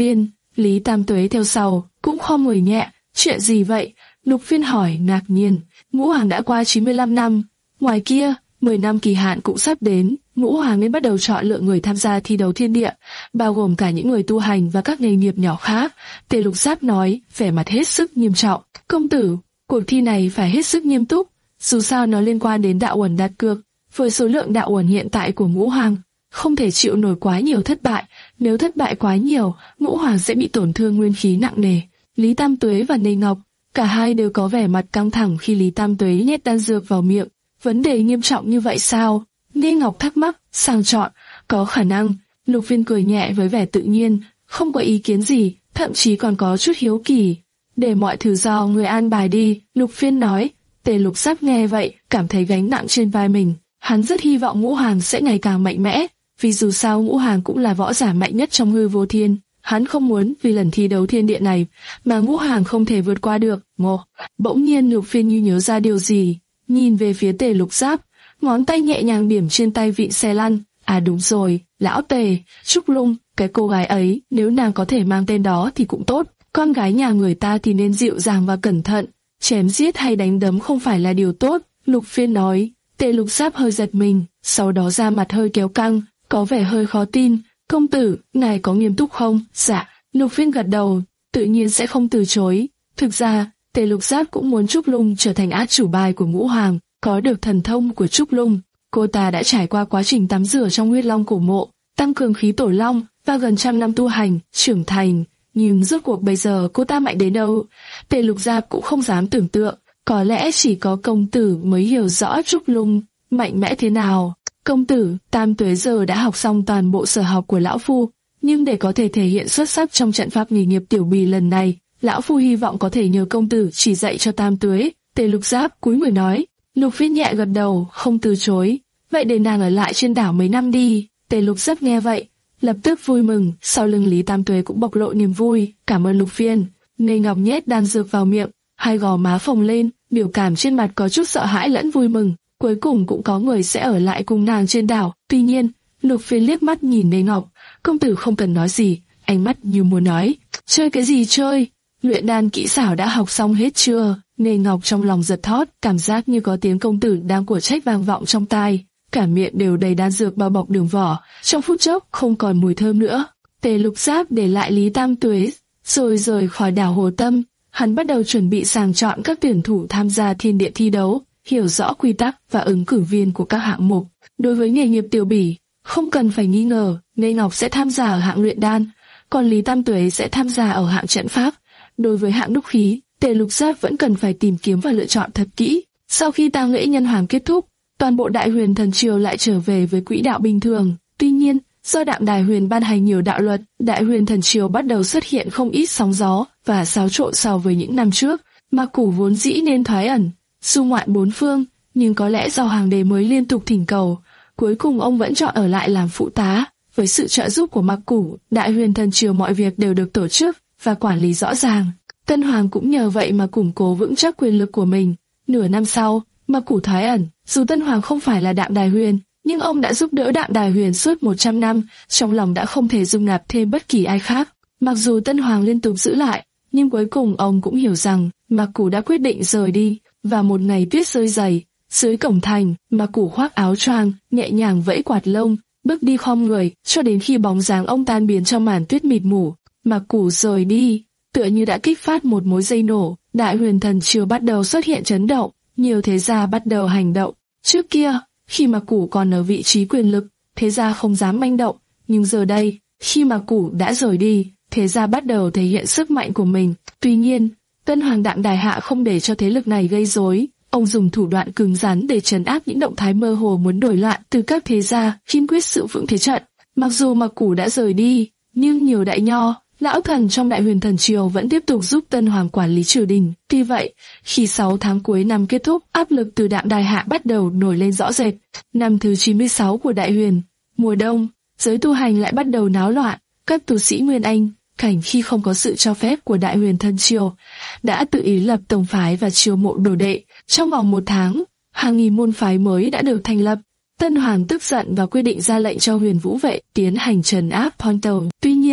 Lý Tam Tuế theo sau, cũng khom người nhẹ. Chuyện gì vậy? Lục Phiên hỏi ngạc nhiên. Ngũ Hoàng đã qua chín mươi lăm năm, ngoài kia, mười năm kỳ hạn cũng sắp đến, Ngũ Hoàng nên bắt đầu chọn lựa người tham gia thi đấu thiên địa, bao gồm cả những người tu hành và các nghề nghiệp nhỏ khác. Tề Lục Giáp nói, vẻ mặt hết sức nghiêm trọng. Công tử, cuộc thi này phải hết sức nghiêm túc, dù sao nó liên quan đến đạo uẩn đặt cược. Với số lượng đạo uẩn hiện tại của Ngũ Hoàng, không thể chịu nổi quá nhiều thất bại. Nếu thất bại quá nhiều, Ngũ Hoàng sẽ bị tổn thương nguyên khí nặng nề. Lý Tam Tuế và Nê Ngọc, cả hai đều có vẻ mặt căng thẳng khi Lý Tam Tuế nhét đan dược vào miệng. Vấn đề nghiêm trọng như vậy sao? Nê Ngọc thắc mắc, sang chọn, có khả năng. Lục Phiên cười nhẹ với vẻ tự nhiên, không có ý kiến gì, thậm chí còn có chút hiếu kỳ. Để mọi thứ do người an bài đi, Lục Phiên nói. Tề Lục Giáp nghe vậy, cảm thấy gánh nặng trên vai mình. Hắn rất hy vọng Ngũ Hoàng sẽ ngày càng mạnh mẽ, vì dù sao Ngũ Hoàng cũng là võ giả mạnh nhất trong hư vô thiên. Hắn không muốn vì lần thi đấu thiên địa này mà Ngũ Hoàng không thể vượt qua được. Ngô. Bỗng nhiên Lục Phiên như nhớ ra điều gì, nhìn về phía Tề Lục Giáp, ngón tay nhẹ nhàng điểm trên tay vịn xe lăn. À đúng rồi, lão Tề, Trúc Lung, cái cô gái ấy, nếu nàng có thể mang tên đó thì cũng tốt. Con gái nhà người ta thì nên dịu dàng và cẩn thận, chém giết hay đánh đấm không phải là điều tốt. Lục Phiên nói. Tề Lục Giáp hơi giật mình, sau đó da mặt hơi kéo căng, có vẻ hơi khó tin. Công tử, ngài có nghiêm túc không? Dạ. Lục Phiên gật đầu, tự nhiên sẽ không từ chối. Thực ra, Tề Lục Giáp cũng muốn Trúc Lung trở thành át chủ bài của Ngũ Hoàng, có được thần thông của Trúc Lung. Cô ta đã trải qua quá trình tắm rửa trong huyết long cổ mộ, tăng cường khí tổ long và gần trăm năm tu hành, trưởng thành. Nhưng rốt cuộc bây giờ cô ta mạnh đến đâu? Tề Lục Giáp cũng không dám tưởng tượng. Có lẽ chỉ có công tử mới hiểu rõ Trúc Lung mạnh mẽ thế nào. Công tử, Tam Tuế giờ đã học xong toàn bộ sở học của lão phu, nhưng để có thể thể hiện xuất sắc trong trận pháp nghề nghiệp tiểu bì lần này, lão phu hy vọng có thể nhờ công tử chỉ dạy cho Tam Tuế. Tề Lục Giáp cúi người nói. Lục Phiên nhẹ gật đầu, không từ chối. Vậy để nàng ở lại trên đảo mấy năm đi. Tề Lục Giáp nghe vậy, lập tức vui mừng. Sau lưng Lý Tam Tuế cũng bộc lộ niềm vui. Cảm ơn Lục Phiên. Nê Ngọc nhét đan dược vào miệng, hai gò má phồng lên, biểu cảm trên mặt có chút sợ hãi lẫn vui mừng. Cuối cùng cũng có người sẽ ở lại cùng nàng trên đảo. Tuy nhiên, Lục Phiên liếc mắt nhìn Nê Ngọc. Công tử không cần nói gì, ánh mắt như muốn nói. Chơi cái gì chơi? Luyện đan kỹ xảo đã học xong hết chưa? Nê Ngọc trong lòng giật thót, cảm giác như có tiếng công tử đang của trách vang vọng trong tai. Cả miệng đều đầy đan dược bao bọc đường vỏ, trong phút chốc không còn mùi thơm nữa. Tề Lục Giáp để lại Lý Tam Tuế, rồi rời khỏi đảo Hồ Tâm. Hắn bắt đầu chuẩn bị sàng chọn các tuyển thủ tham gia thiên địa thi đấu, hiểu rõ quy tắc và ứng cử viên của các hạng mục. Đối với nghề nghiệp tiểu bỉ, không cần phải nghi ngờ, Nê Ngọc sẽ tham gia ở hạng luyện đan, còn Lý Tam Tuế sẽ tham gia ở hạng trận pháp. Đối với hạng đúc khí, Tề Lục Giáp vẫn cần phải tìm kiếm và lựa chọn thật kỹ. Sau khi tang lễ nhân hoàng kết thúc, toàn bộ Đại Huyền Thần Triều lại trở về với quỹ đạo bình thường. Tuy nhiên, do Đạm Đài Huyền ban hành nhiều đạo luật, Đại Huyền Thần Triều bắt đầu xuất hiện không ít sóng gió và xáo trộn so với những năm trước. Mạc Củ vốn dĩ nên thoái ẩn, du ngoại bốn phương, nhưng có lẽ do hoàng đế mới liên tục thỉnh cầu, cuối cùng ông vẫn chọn ở lại làm phụ tá. Với sự trợ giúp của Mạc Củ, Đại Huyền Thần Triều mọi việc đều được tổ chức và quản lý rõ ràng. Tân Hoàng cũng nhờ vậy mà củng cố vững chắc quyền lực của mình. Nửa năm sau, Mạc Củ thoái ẩn, dù Tân Hoàng không phải là Đạm Đài Huyền, nhưng ông đã giúp đỡ Đạm Đài Huyền suốt một trăm năm, trong lòng đã không thể dung nạp thêm bất kỳ ai khác. Mặc dù Tân Hoàng liên tục giữ lại, nhưng cuối cùng ông cũng hiểu rằng Mạc Củ đã quyết định rời đi. Và một ngày tuyết rơi dày, dưới cổng thành, Mạc Củ khoác áo choàng, nhẹ nhàng vẫy quạt lông, bước đi khom người, cho đến khi bóng dáng ông tan biến trong màn tuyết mịt mù. Mạc Củ rời đi, tựa như đã kích phát một mối dây nổ. Đại Huyền Thần Triều bắt đầu xuất hiện chấn động, nhiều thế gia bắt đầu hành động. Trước kia, khi Mạc Củ còn ở vị trí quyền lực, thế gia không dám manh động, nhưng giờ đây, khi Mạc Củ đã rời đi, thế gia bắt đầu thể hiện sức mạnh của mình. Tuy nhiên, Tân Hoàng Đạm Đài Hạ không để cho thế lực này gây rối, ông dùng thủ đoạn cứng rắn để trấn áp những động thái mơ hồ muốn đổi loạn từ các thế gia, kiên quyết giữ vững thế trận. Mặc dù Mạc Củ đã rời đi, nhưng nhiều đại nho, lão thần trong Đại Huyền Thần Triều vẫn tiếp tục giúp Tân Hoàng quản lý triều đình. Tuy vậy, khi sáu tháng cuối năm kết thúc, áp lực từ Đạm Đài Hạ bắt đầu nổi lên rõ rệt. Năm thứ chín mươi sáu của Đại Huyền, mùa đông, giới tu hành lại bắt đầu náo loạn. Các tu sĩ Nguyên Anh, Cảnh khi không có sự cho phép của Đại Huyền Thần Triều, đã tự ý lập tông phái và chiêu mộ đồ đệ. Trong vòng một tháng, hàng nghìn môn phái mới đã được thành lập. Tân Hoàng tức giận và quyết định ra lệnh cho Huyền Vũ vệ tiến hành trấn áp Ponto. Tuy nhiên,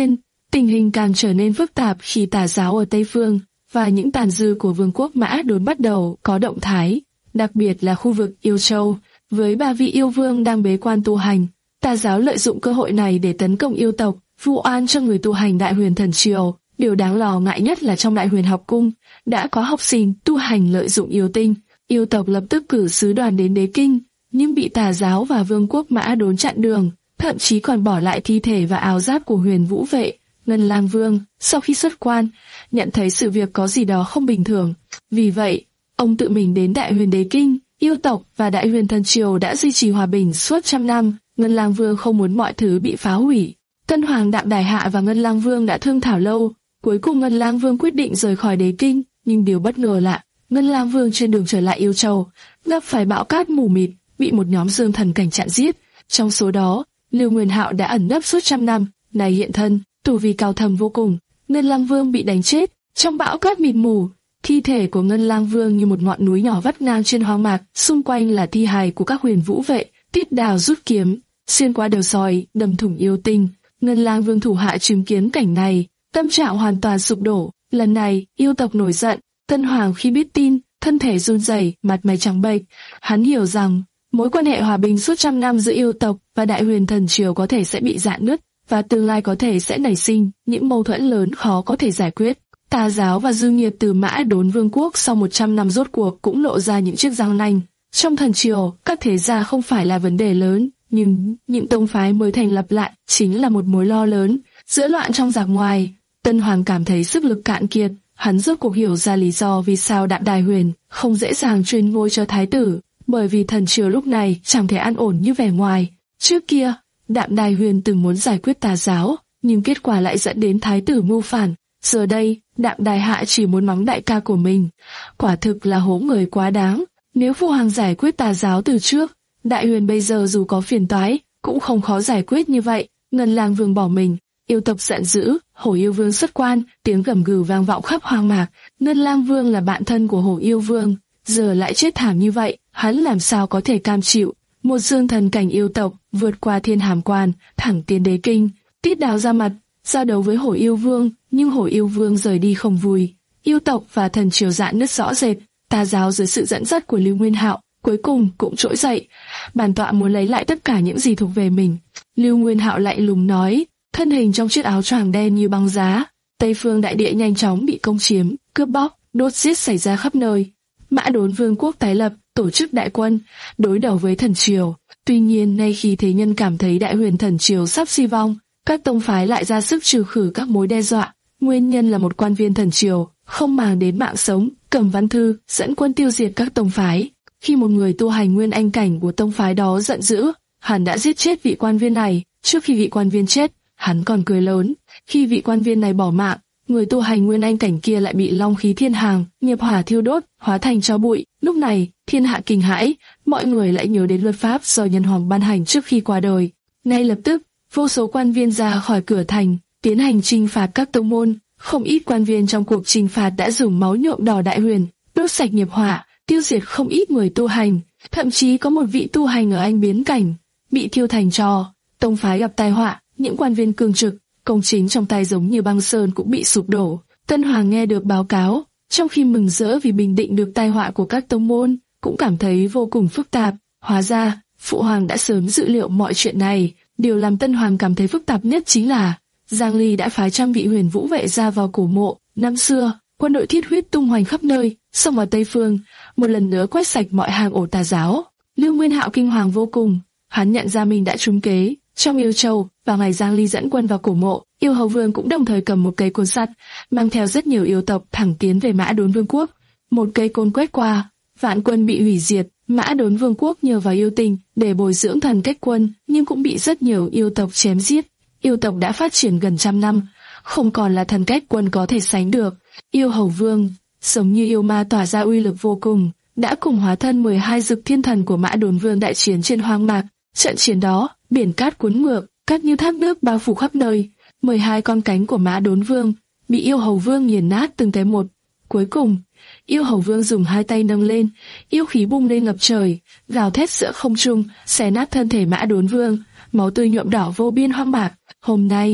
Tình hình càng trở nên phức tạp khi tà giáo ở Tây Phương và những tàn dư của vương quốc Mã Đốn bắt đầu có động thái, đặc biệt là khu vực Yêu Châu, với ba vị yêu vương đang bế quan tu hành. Tà giáo lợi dụng cơ hội này để tấn công yêu tộc, vu oan cho người tu hành Đại Huyền Thần Triều. Điều đáng lo ngại nhất là trong Đại Huyền học cung đã có học sinh tu hành lợi dụng yêu tinh. Yêu tộc lập tức cử sứ đoàn đến Đế Kinh, nhưng bị tà giáo và vương quốc Mã Đốn chặn đường, thậm chí còn bỏ lại thi thể và áo giáp của Huyền Vũ Vệ. Ngân Lang Vương sau khi xuất quan nhận thấy sự việc có gì đó không bình thường, vì vậy ông tự mình đến Đại Huyền Đế Kinh. Yêu tộc và Đại Huyền Thần Triều đã duy trì hòa bình suốt trăm năm. Ngân Lang Vương không muốn mọi thứ bị phá hủy. Tân Hoàng Đạm Đài Hạ và Ngân Lang Vương đã thương thảo lâu, cuối cùng Ngân Lang Vương quyết định rời khỏi Đế Kinh. Nhưng điều bất ngờ là Ngân Lang Vương trên đường trở lại Yêu Châu gặp phải bão cát mù mịt, bị một nhóm dương thần cảnh chặn giết. Trong số đó, Lưu Nguyên Hạo đã ẩn nấp suốt trăm năm, này hiện thân, tu vi cao thâm vô cùng. Ngân Lang Vương bị đánh chết trong bão cát mịt mù. Thi thể của Ngân Lang Vương như một ngọn núi nhỏ vắt ngang trên hoang mạc, xung quanh là thi hài của các Huyền Vũ Vệ. Tiết Đào rút kiếm xuyên qua đầu sói, đâm thủng yêu tinh. Ngân Lang Vương thủ hạ chứng kiến cảnh này, tâm trạng hoàn toàn sụp đổ. Lần này, yêu tộc nổi giận. Tân Hoàng khi biết tin, thân thể run rẩy, mặt mày trắng bệch. Hắn hiểu rằng mối quan hệ hòa bình suốt trăm năm giữa yêu tộc và Đại Huyền Thần Triều có thể sẽ bị rạn nứt, và tương lai có thể sẽ nảy sinh những mâu thuẫn lớn khó có thể giải quyết. Tà giáo và dư nghiệt từ Mã Đốn Vương quốc sau một trăm năm rốt cuộc cũng lộ ra những chiếc răng nanh. Trong thần triều, các thế gia không phải là vấn đề lớn, nhưng những tông phái mới thành lập lại chính là một mối lo lớn. Giữa loạn trong giặc ngoài, Tân Hoàng cảm thấy sức lực cạn kiệt. Hắn rốt cuộc hiểu ra lý do vì sao Đạm Đài Huyền không dễ dàng truyền ngôi cho thái tử, bởi vì thần triều lúc này chẳng thể an ổn như vẻ ngoài. Trước kia, Đạm Đài Huyền từng muốn giải quyết tà giáo, nhưng kết quả lại dẫn đến thái tử mưu phản. Giờ đây, Đạm Đài Hạ chỉ muốn mắng đại ca của mình. Quả thực là hố người quá đáng. Nếu Phụ Hoàng giải quyết tà giáo từ trước, Đại Huyền bây giờ dù có phiền toái, cũng không khó giải quyết như vậy. Ngân Lang Vương bỏ mình, yêu tộc giận dữ, Hổ Yêu Vương xuất quan, tiếng gầm gừ vang vọng khắp hoang mạc. Ngân Lang Vương là bạn thân của Hổ Yêu Vương, giờ lại chết thảm như vậy, hắn làm sao có thể cam chịu? Một dương thần cảnh yêu tộc vượt qua thiên hàm quan, thẳng tiến Đế Kinh. Tiết Đào ra mặt giao đấu với Hổ Yêu Vương, nhưng Hổ Yêu Vương rời đi không vui. Yêu tộc và thần triều rạn nứt rõ rệt. Tà giáo dưới sự dẫn dắt của Lưu Nguyên Hạo cuối cùng cũng trỗi dậy. Bản tọa muốn lấy lại tất cả những gì thuộc về mình. Lưu Nguyên Hạo lạnh lùng nói, thân hình trong chiếc áo choàng đen như băng giá. Tây phương đại địa nhanh chóng bị công chiếm, cướp bóc, đốt giết xảy ra khắp nơi. Mã Đốn Vương quốc tái lập, tổ chức đại quân đối đầu với thần triều. Tuy nhiên, nay khi thế nhân cảm thấy Đại Huyền Thần Triều sắp suy vong, các tông phái lại ra sức trừ khử các mối đe dọa. Nguyên nhân là một quan viên thần triều không màng đến mạng sống, cầm văn thư dẫn quân tiêu diệt các tông phái. Khi một người tu hành nguyên anh cảnh của tông phái đó giận dữ, hắn đã giết chết vị quan viên này. Trước khi vị quan viên chết, hắn còn cười lớn. Khi vị quan viên này bỏ mạng, người tu hành nguyên anh cảnh kia lại bị long khí thiên hàng, nghiệp hỏa thiêu đốt, hóa thành tro bụi. Lúc này, thiên hạ kinh hãi, mọi người lại nhớ đến luật pháp do nhân hoàng ban hành trước khi qua đời. Ngay lập tức, vô số quan viên ra khỏi cửa thành, tiến hành trừng phạt các tông môn. Không ít quan viên trong cuộc trừng phạt đã dùng máu nhuộm đỏ Đại Huyền, đốt sạch nghiệp hỏa, tiêu diệt không ít người tu hành. Thậm chí có một vị tu hành ở Anh Biến Cảnh bị thiêu thành tro. Tông phái gặp tai họa, những quan viên cương trực, công chính trong tay giống như băng sơn cũng bị sụp đổ. Tân Hoàng nghe được báo cáo, trong khi mừng rỡ vì bình định được tai họa của các tông môn, cũng cảm thấy vô cùng phức tạp. Hóa ra, Phụ Hoàng đã sớm dự liệu mọi chuyện này. Điều làm Tân Hoàng cảm thấy phức tạp nhất chính là Giang Ly đã phái trăm vị Huyền Vũ Vệ ra vào cổ mộ. Năm xưa, quân đội thiết huyết tung hoành khắp nơi, xông vào Tây Phương, một lần nữa quét sạch mọi hang ổ tà giáo. Lưu Nguyên Hạo kinh hoàng vô cùng, hắn nhận ra mình đã trúng kế. Trong Yêu Châu, vào ngày Giang Ly dẫn quân vào cổ mộ, Yêu Hầu Vương cũng đồng thời cầm một cây côn sắt, mang theo rất nhiều yêu tộc thẳng tiến về Mã Đốn Vương quốc. Một cây côn quét qua, vạn quân bị hủy diệt. Mã Đốn Vương quốc nhờ vào yêu tình để bồi dưỡng thần cách quân, nhưng cũng bị rất nhiều yêu tộc chém giết. Yêu tộc đã phát triển gần trăm năm, không còn là thần cách quân có thể sánh được. Yêu Hầu Vương, giống như yêu ma tỏa ra uy lực vô cùng, đã cùng hóa thân mười hai dực thiên thần của Mã Đốn Vương đại chiến trên hoang mạc. Trận chiến đó, biển cát cuốn ngược, cát như thác nước bao phủ khắp nơi. mười hai con cánh của Mã Đốn Vương bị Yêu Hầu Vương nghiền nát từng cái một. Cuối cùng, Yêu Hầu Vương dùng hai tay nâng lên, yêu khí bung lên ngập trời, gào thét giữa không trung, xé nát thân thể Mã Đốn Vương, máu tươi nhuộm đỏ vô biên hoang mạc. Hôm nay,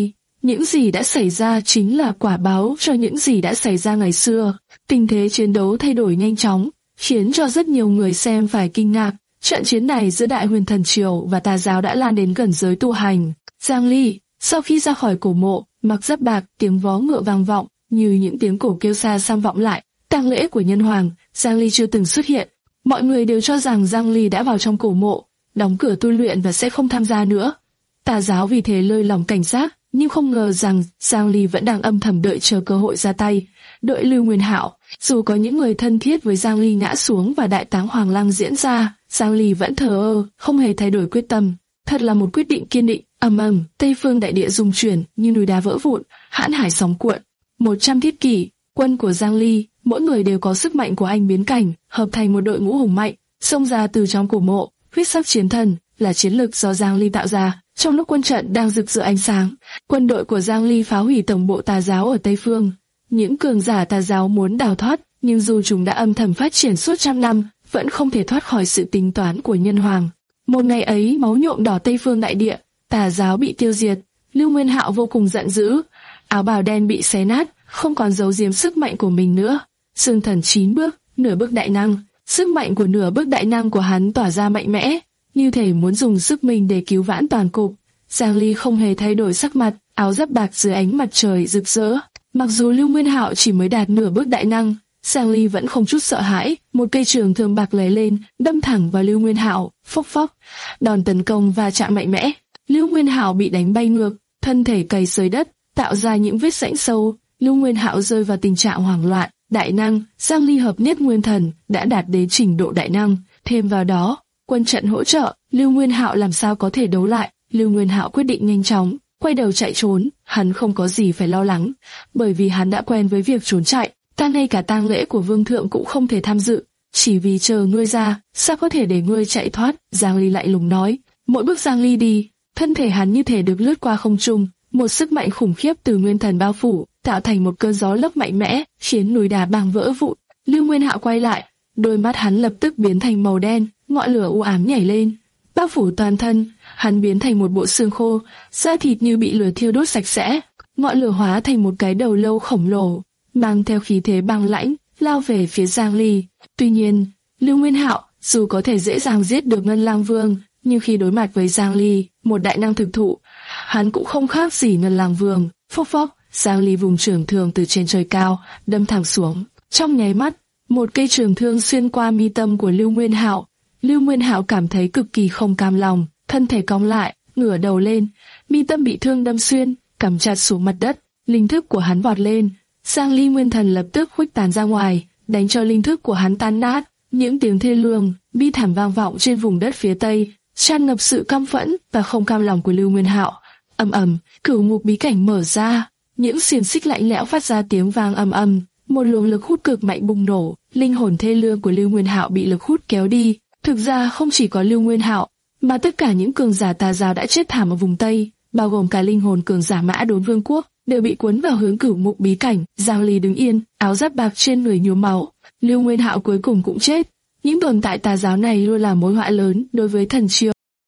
Những gì đã xảy ra chính là quả báo cho những gì đã xảy ra ngày xưa. Tình thế chiến đấu thay đổi nhanh chóng, khiến cho rất nhiều người xem phải kinh ngạc. Trận chiến này giữa Đại Huyền Thần Triều và tà giáo đã lan đến gần giới tu hành. Giang Ly, sau khi ra khỏi cổ mộ, mặc giáp bạc, tiếng vó ngựa vang vọng, như những tiếng cổ kêu xa xăm vọng lại. Tang lễ của nhân hoàng, Giang Ly chưa từng xuất hiện. Mọi người đều cho rằng Giang Ly đã vào trong cổ mộ, đóng cửa tu luyện và sẽ không tham gia nữa. Tà giáo vì thế lơi lòng cảnh giác, nhưng không ngờ rằng Giang Ly vẫn đang âm thầm đợi chờ cơ hội ra tay, đợi Lưu Nguyên Hạo. Dù có những người thân thiết với Giang Ly ngã xuống và đại táng Hoàng Lăng diễn ra, Giang Ly vẫn thờ ơ, không hề thay đổi quyết tâm. Thật là một quyết định kiên định. Ầm ầm, Tây Phương đại địa rung chuyển như núi đá vỡ vụn, hãn hải sóng cuộn. Một trăm thiết kỷ, quân của Giang Ly, mỗi người đều có sức mạnh của anh biến cảnh, hợp thành một đội ngũ hùng mạnh, xông ra từ trong cổ mộ. Huyết sắc chiến thần là chiến lực do Giang Ly tạo ra. Trong lúc quân trận đang rực rỡ ánh sáng, quân đội của Giang Ly phá hủy tổng bộ tà giáo ở Tây Phương. Những cường giả tà giáo muốn đào thoát, nhưng dù chúng đã âm thầm phát triển suốt trăm năm, vẫn không thể thoát khỏi sự tính toán của nhân hoàng. Một ngày ấy, máu nhuộm đỏ Tây Phương đại địa, tà giáo bị tiêu diệt. Lưu Nguyên Hạo vô cùng giận dữ, áo bào đen bị xé nát, không còn giấu giếm sức mạnh của mình nữa. Xương thần chín bước, nửa bước đại năng, sức mạnh của nửa bước đại năng của hắn tỏa ra mạnh mẽ, như thể muốn dùng sức mình để cứu vãn toàn cục. Giang Ly không hề thay đổi sắc mặt, áo giáp bạc dưới ánh mặt trời rực rỡ. Mặc dù Lưu Nguyên Hạo chỉ mới đạt nửa bước đại năng, Giang Ly vẫn không chút sợ hãi. Một cây trường thương bạc lóe lên, đâm thẳng vào Lưu Nguyên Hạo. Phốc phốc, đòn tấn công va chạm mạnh mẽ. Lưu Nguyên Hạo bị đánh bay ngược, thân thể cày xới đất, tạo ra những vết rãnh sâu. Lưu Nguyên Hạo rơi vào tình trạng hoảng loạn. Đại năng, Giang Ly hợp nhất nguyên thần, đã đạt đến trình độ đại năng. Thêm vào đó, quân trận hỗ trợ, Lưu Nguyên Hạo làm sao có thể đấu lại. Lưu Nguyên Hạo quyết định nhanh chóng quay đầu chạy trốn. Hắn không có gì phải lo lắng, bởi vì hắn đã quen với việc trốn chạy. Ta ngay cả tang lễ của vương thượng cũng không thể tham dự, chỉ vì chờ ngươi ra, sao có thể để ngươi chạy thoát? Giang Ly lại lùng nói. Mỗi bước Giang Ly đi, thân thể hắn như thể được lướt qua không trung, một sức mạnh khủng khiếp từ nguyên thần bao phủ, tạo thành một cơn gió lốc mạnh mẽ, khiến núi đá băng vỡ vụn. Lưu Nguyên Hạo quay lại, đôi mắt hắn lập tức biến thành màu đen, ngọn lửa u ám nhảy lên, bao phủ toàn thân. Hắn biến thành một bộ xương khô, da thịt như bị lửa thiêu đốt sạch sẽ. Ngọn lửa hóa thành một cái đầu lâu khổng lồ, mang theo khí thế băng lãnh, lao về phía Giang Ly. Tuy nhiên, Lưu Nguyên Hạo dù có thể dễ dàng giết được Ngân Lang Vương, nhưng khi đối mặt với Giang Ly, một đại năng thực thụ, hắn cũng không khác gì Ngân Lang Vương. Phốc phốc, Giang Ly vùng trường thương từ trên trời cao, đâm thẳng xuống. Trong nháy mắt, một cây trường thương xuyên qua mi tâm của Lưu Nguyên Hạo. Lưu Nguyên Hạo cảm thấy cực kỳ không cam lòng, thân thể cong lại, ngửa đầu lên, mi tâm bị thương đâm xuyên, cắm chặt xuống mặt đất. Linh thức của hắn vọt lên, Giang Ly nguyên thần lập tức khuếch tán ra ngoài, đánh cho linh thức của hắn tan nát. Những tiếng thê lương, bi thảm vang vọng trên vùng đất phía tây, tràn ngập sự căm phẫn và không cam lòng của Lưu Nguyên Hạo. Ầm ầm, cửu ngục bí cảnh mở ra, những xiềng xích lạnh lẽo phát ra tiếng vang ầm ầm, một luồng lực hút cực mạnh bùng nổ, linh hồn thê lương của Lưu Nguyên Hạo bị lực hút kéo đi. Thực ra không chỉ có Lưu Nguyên Hạo, mà tất cả những cường giả tà giáo đã chết thảm ở vùng Tây, bao gồm cả linh hồn cường giả Mã Đốn Vương quốc, đều bị cuốn vào hướng cửu ngục bí cảnh. Giang Ly đứng yên, áo giáp bạc trên người nhuốm máu. Lưu Nguyên Hạo cuối cùng cũng chết. Những tồn tại tà giáo này luôn là mối họa lớn đối với thần triều.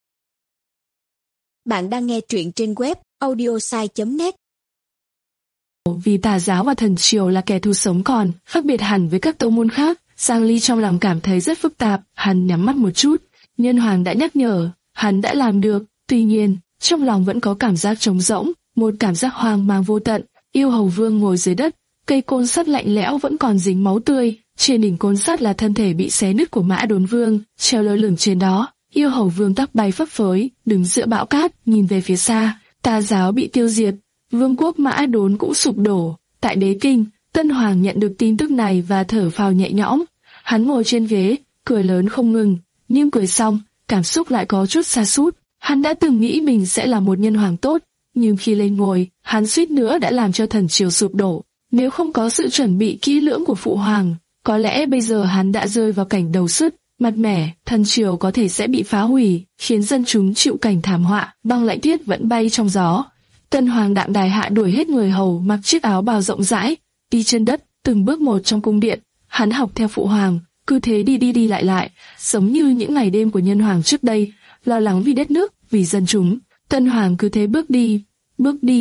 Bạn đang nghe truyện trên web audiosai chấm net. Vì tà giáo và thần triều là kẻ thù sống còn, khác biệt hẳn với các tông môn khác, Giang Ly trong lòng cảm thấy rất phức tạp. Hắn nhắm mắt một chút, nhân hoàng đã nhắc nhở, hắn đã làm được. Tuy nhiên, trong lòng vẫn có cảm giác trống rỗng, một cảm giác hoang mang vô tận. Yêu Hầu Vương ngồi dưới đất, cây côn sắt lạnh lẽo vẫn còn dính máu tươi. Trên đỉnh côn sắt là thân thể bị xé nứt của Mã Đốn Vương, treo lơ lửng trên đó. Yêu Hầu Vương tóc bay phấp phới, đứng giữa bão cát, nhìn về phía xa. Tà giáo bị tiêu diệt, vương quốc Mã Đốn cũng sụp đổ. Tại Đế Kinh, Tân Hoàng nhận được tin tức này và thở phào nhẹ nhõm. Hắn ngồi trên ghế, cười lớn không ngừng, nhưng cười xong, cảm xúc lại có chút sa sút. Hắn đã từng nghĩ mình sẽ là một nhân hoàng tốt, nhưng khi lên ngôi, hắn suýt nữa đã làm cho thần triều sụp đổ. Nếu không có sự chuẩn bị kỹ lưỡng của phụ hoàng, có lẽ bây giờ hắn đã rơi vào cảnh đầu sứt, mặt mẻ. Thần triều có thể sẽ bị phá hủy, khiến dân chúng chịu cảnh thảm họa. Băng lãnh tuyết vẫn bay trong gió. Tân Hoàng Đạm Đài Hạ đuổi hết người hầu mặc chiếc áo bào rộng rãi, đi chân đất, từng bước một trong cung điện. Hắn học theo phụ hoàng, cứ thế đi đi đi lại lại, giống như những ngày đêm của nhân hoàng trước đây, lo lắng vì đất nước, vì dân chúng. Tân Hoàng cứ thế bước đi, bước đi,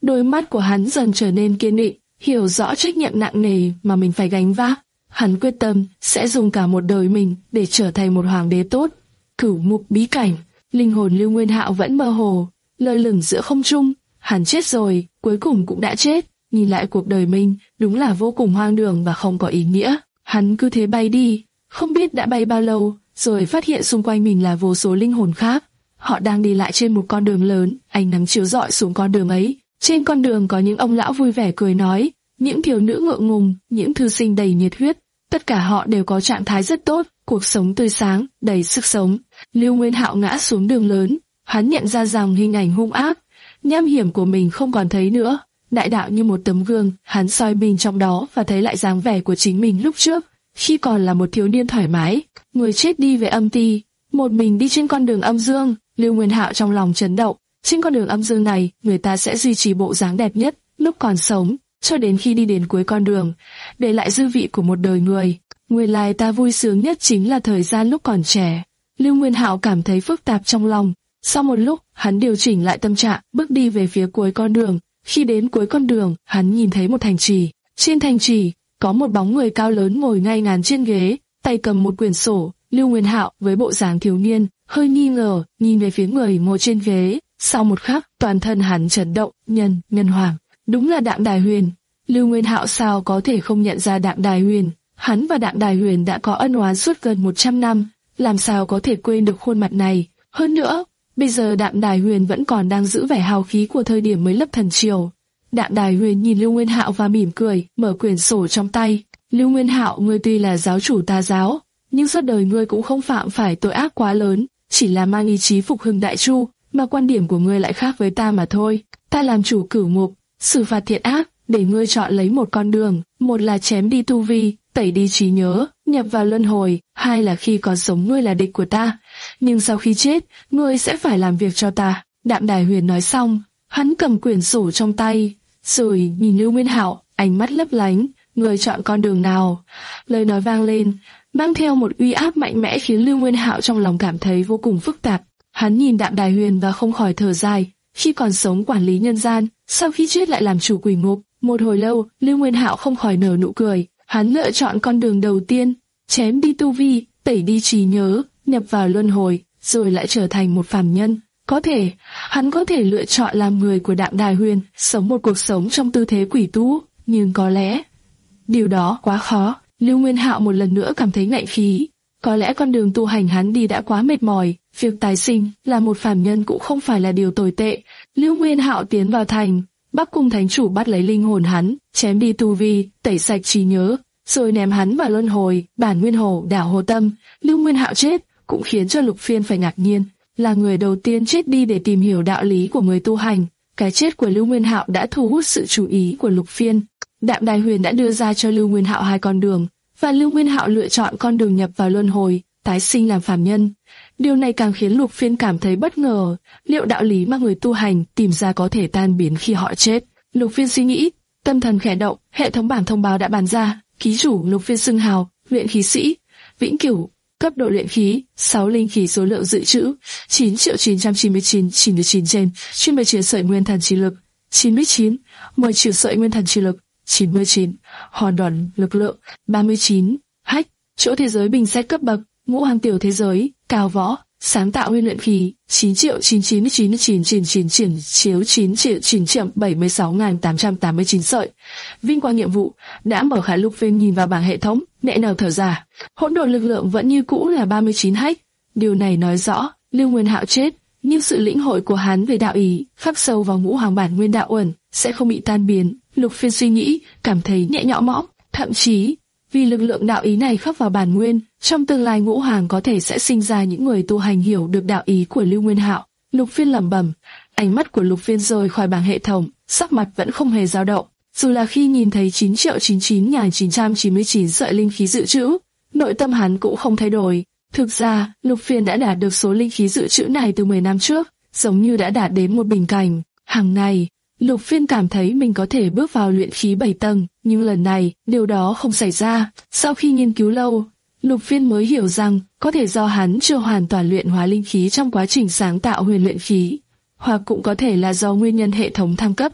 Đôi mắt của hắn dần trở nên kiên định, hiểu rõ trách nhiệm nặng nề mà mình phải gánh vác. Hắn quyết tâm sẽ dùng cả một đời mình để trở thành một hoàng đế tốt. Cửu mục bí cảnh, linh hồn Lưu Nguyên Hạo vẫn mơ hồ, lơ lửng giữa không trung. Hắn chết rồi, cuối cùng cũng đã chết. Nhìn lại cuộc đời mình, đúng là vô cùng hoang đường và không có ý nghĩa. Hắn cứ thế bay đi, không biết đã bay bao lâu, rồi phát hiện xung quanh mình là vô số linh hồn khác. Họ đang đi lại trên một con đường lớn, ánh nắng chiếu rọi xuống con đường ấy. Trên con đường có những ông lão vui vẻ cười nói, những thiếu nữ ngượng ngùng, những thư sinh đầy nhiệt huyết. Tất cả họ đều có trạng thái rất tốt, cuộc sống tươi sáng, đầy sức sống. Lưu Nguyên Hạo ngã xuống đường lớn, hắn nhận ra rằng hình ảnh hung ác, nham hiểm của mình không còn thấy nữa. Đại đạo như một tấm gương, hắn soi mình trong đó và thấy lại dáng vẻ của chính mình lúc trước, khi còn là một thiếu niên thoải mái, người chết đi về âm ti, một mình đi trên con đường âm dương. Lưu Nguyên Hạo trong lòng chấn động, trên con đường âm dương này, người ta sẽ duy trì bộ dáng đẹp nhất lúc còn sống, cho đến khi đi đến cuối con đường, để lại dư vị của một đời người. Nguyên lai ta vui sướng nhất chính là thời gian lúc còn trẻ. Lưu Nguyên Hạo cảm thấy phức tạp trong lòng. Sau một lúc, hắn điều chỉnh lại tâm trạng, bước đi về phía cuối con đường. Khi đến cuối con đường, hắn nhìn thấy một thành trì. Trên thành trì, có một bóng người cao lớn ngồi ngay ngắn trên ghế, tay cầm một quyển sổ. Lưu Nguyên Hạo với bộ dáng thiếu niên, hơi nghi ngờ, nhìn về phía người ngồi trên ghế. Sau một khắc, toàn thân hắn chấn động, nhân, nhân hoàng. Đúng là Đạm Đài Huyền. Lưu Nguyên Hạo sao có thể không nhận ra Đạm Đài Huyền? Hắn và Đạm Đài Huyền đã có ân oán suốt gần một trăm năm, làm sao có thể quên được khuôn mặt này? Hơn nữa, bây giờ Đạm Đài Huyền vẫn còn đang giữ vẻ hào khí của thời điểm mới lập thần triều. Đạm Đài Huyền nhìn Lưu Nguyên Hạo và mỉm cười, mở quyển sổ trong tay. Lưu Nguyên Hạo, ngươi tuy là giáo chủ tà giáo, nhưng suốt đời ngươi cũng không phạm phải tội ác quá lớn, chỉ là mang ý chí phục hưng Đại Chu, mà quan điểm của ngươi lại khác với ta mà thôi. Ta làm chủ cửu ngục, xử phạt thiện ác, để ngươi chọn lấy một con đường, một là chém đi tu vi, tẩy đi trí nhớ, nhập vào luân hồi, hai là khi còn sống ngươi là địch của ta, nhưng sau khi chết, ngươi sẽ phải làm việc cho ta. Đạm Đài Huyền nói xong, hắn cầm quyển sổ trong tay, rồi nhìn Lưu Nguyên Hạo, ánh mắt lấp lánh, ngươi chọn con đường nào? Lời nói vang lên, mang theo một uy áp mạnh mẽ khiến Lưu Nguyên Hạo trong lòng cảm thấy vô cùng phức tạp. Hắn nhìn Đạm Đài Huyền và không khỏi thở dài, khi còn sống quản lý nhân gian, sau khi chết lại làm chủ quỷ ngục. Một hồi lâu, Lưu Nguyên Hạo không khỏi nở nụ cười. Hắn lựa chọn con đường đầu tiên, chém đi tu vi, tẩy đi trí nhớ, nhập vào luân hồi, rồi lại trở thành một phàm nhân. Có thể, hắn có thể lựa chọn làm người của Đạm Đài Huyền, sống một cuộc sống trong tư thế quỷ tu, nhưng có lẽ điều đó quá khó. Lưu Nguyên Hạo một lần nữa cảm thấy ngại khí. Có lẽ con đường tu hành hắn đi đã quá mệt mỏi, việc tái sinh là một phàm nhân cũng không phải là điều tồi tệ. Lưu Nguyên Hạo tiến vào thành, Bắc Cung Thánh Chủ bắt lấy linh hồn hắn, chém đi tu vi, tẩy sạch trí nhớ, rồi ném hắn vào luân hồi, bản nguyên hồ đảo Hồ Tâm. Lưu Nguyên Hạo chết cũng khiến cho Lục Phiên phải ngạc nhiên, là người đầu tiên chết đi để tìm hiểu đạo lý của người tu hành. Cái chết của Lưu Nguyên Hạo đã thu hút sự chú ý của Lục Phiên. Đạm Đài Huyền đã đưa ra cho Lưu Nguyên Hạo hai con đường, và Lưu Nguyên Hạo lựa chọn con đường nhập vào luân hồi, tái sinh làm phàm nhân. Điều này càng khiến Lục Phiên cảm thấy bất ngờ, liệu đạo lý mà người tu hành tìm ra có thể tan biến khi họ chết? Lục Phiên suy nghĩ, tâm thần khẽ động, hệ thống bảng thông báo đã bàn ra, ký chủ Lục Phiên xưng hào, luyện khí sĩ, vĩnh cửu, cấp độ luyện khí, sáu linh khí, số lượng dự trữ, chín triệu chín trăm chín mươi chín nghìn chín mươi chín trên, chín mươi chín sợi nguyên thần chi lực, chín mươi chín, mười triệu sợi nguyên thần chi lực, chín mươi chín, hòn đòn lực lượng, ba mươi chín, hách, chỗ thế giới bình xét cấp bậc, ngũ hoàng tiểu thế giới, cao võ, sáng tạo nguyên luyện khí, chín triệu chín chín chín chín chín chín triển chiếu chín triệu chín trăm bảy mươi sáu nghìn tám trăm tám mươi chín sợi. Vinh quang nhiệm vụ đã mở khải. Lục Phiên nhìn vào bảng hệ thống, nhẹ nhàng thở ra. Hỗn độn lực lượng vẫn như cũ là ba mươi chín hách. Điều này nói rõ Lưu Nguyên Hạo chết, nhưng sự lĩnh hội của hắn về đạo ý khắc sâu vào ngũ hoàng bản nguyên đạo uẩn sẽ không bị tan biến. Lục Phiên suy nghĩ, cảm thấy nhẹ nhõm mõm, thậm chí vì lực lượng đạo ý này khắc vào bản nguyên, trong tương lai ngũ hoàng có thể sẽ sinh ra những người tu hành hiểu được đạo ý của Lưu Nguyên Hạo. Lục Phiên lẩm bẩm, ánh mắt của Lục Phiên rời khỏi bảng hệ thống, sắc mặt vẫn không hề dao động. Dù là khi nhìn thấy chín triệu chín mươi chín nghìn chín trăm chín mươi chín sợi linh khí dự trữ, nội tâm hắn cũng không thay đổi. Thực ra, Lục Phiên đã đạt được số linh khí dự trữ này từ mười năm trước, giống như đã đạt đến một bình cảnh. Hàng ngày, Lục Phiên cảm thấy mình có thể bước vào luyện khí bảy tầng, nhưng lần này, điều đó không xảy ra. Sau khi nghiên cứu lâu, Lục Phiên mới hiểu rằng có thể do hắn chưa hoàn toàn luyện hóa linh khí trong quá trình sáng tạo huyền luyện khí, hoặc cũng có thể là do nguyên nhân hệ thống thăng cấp.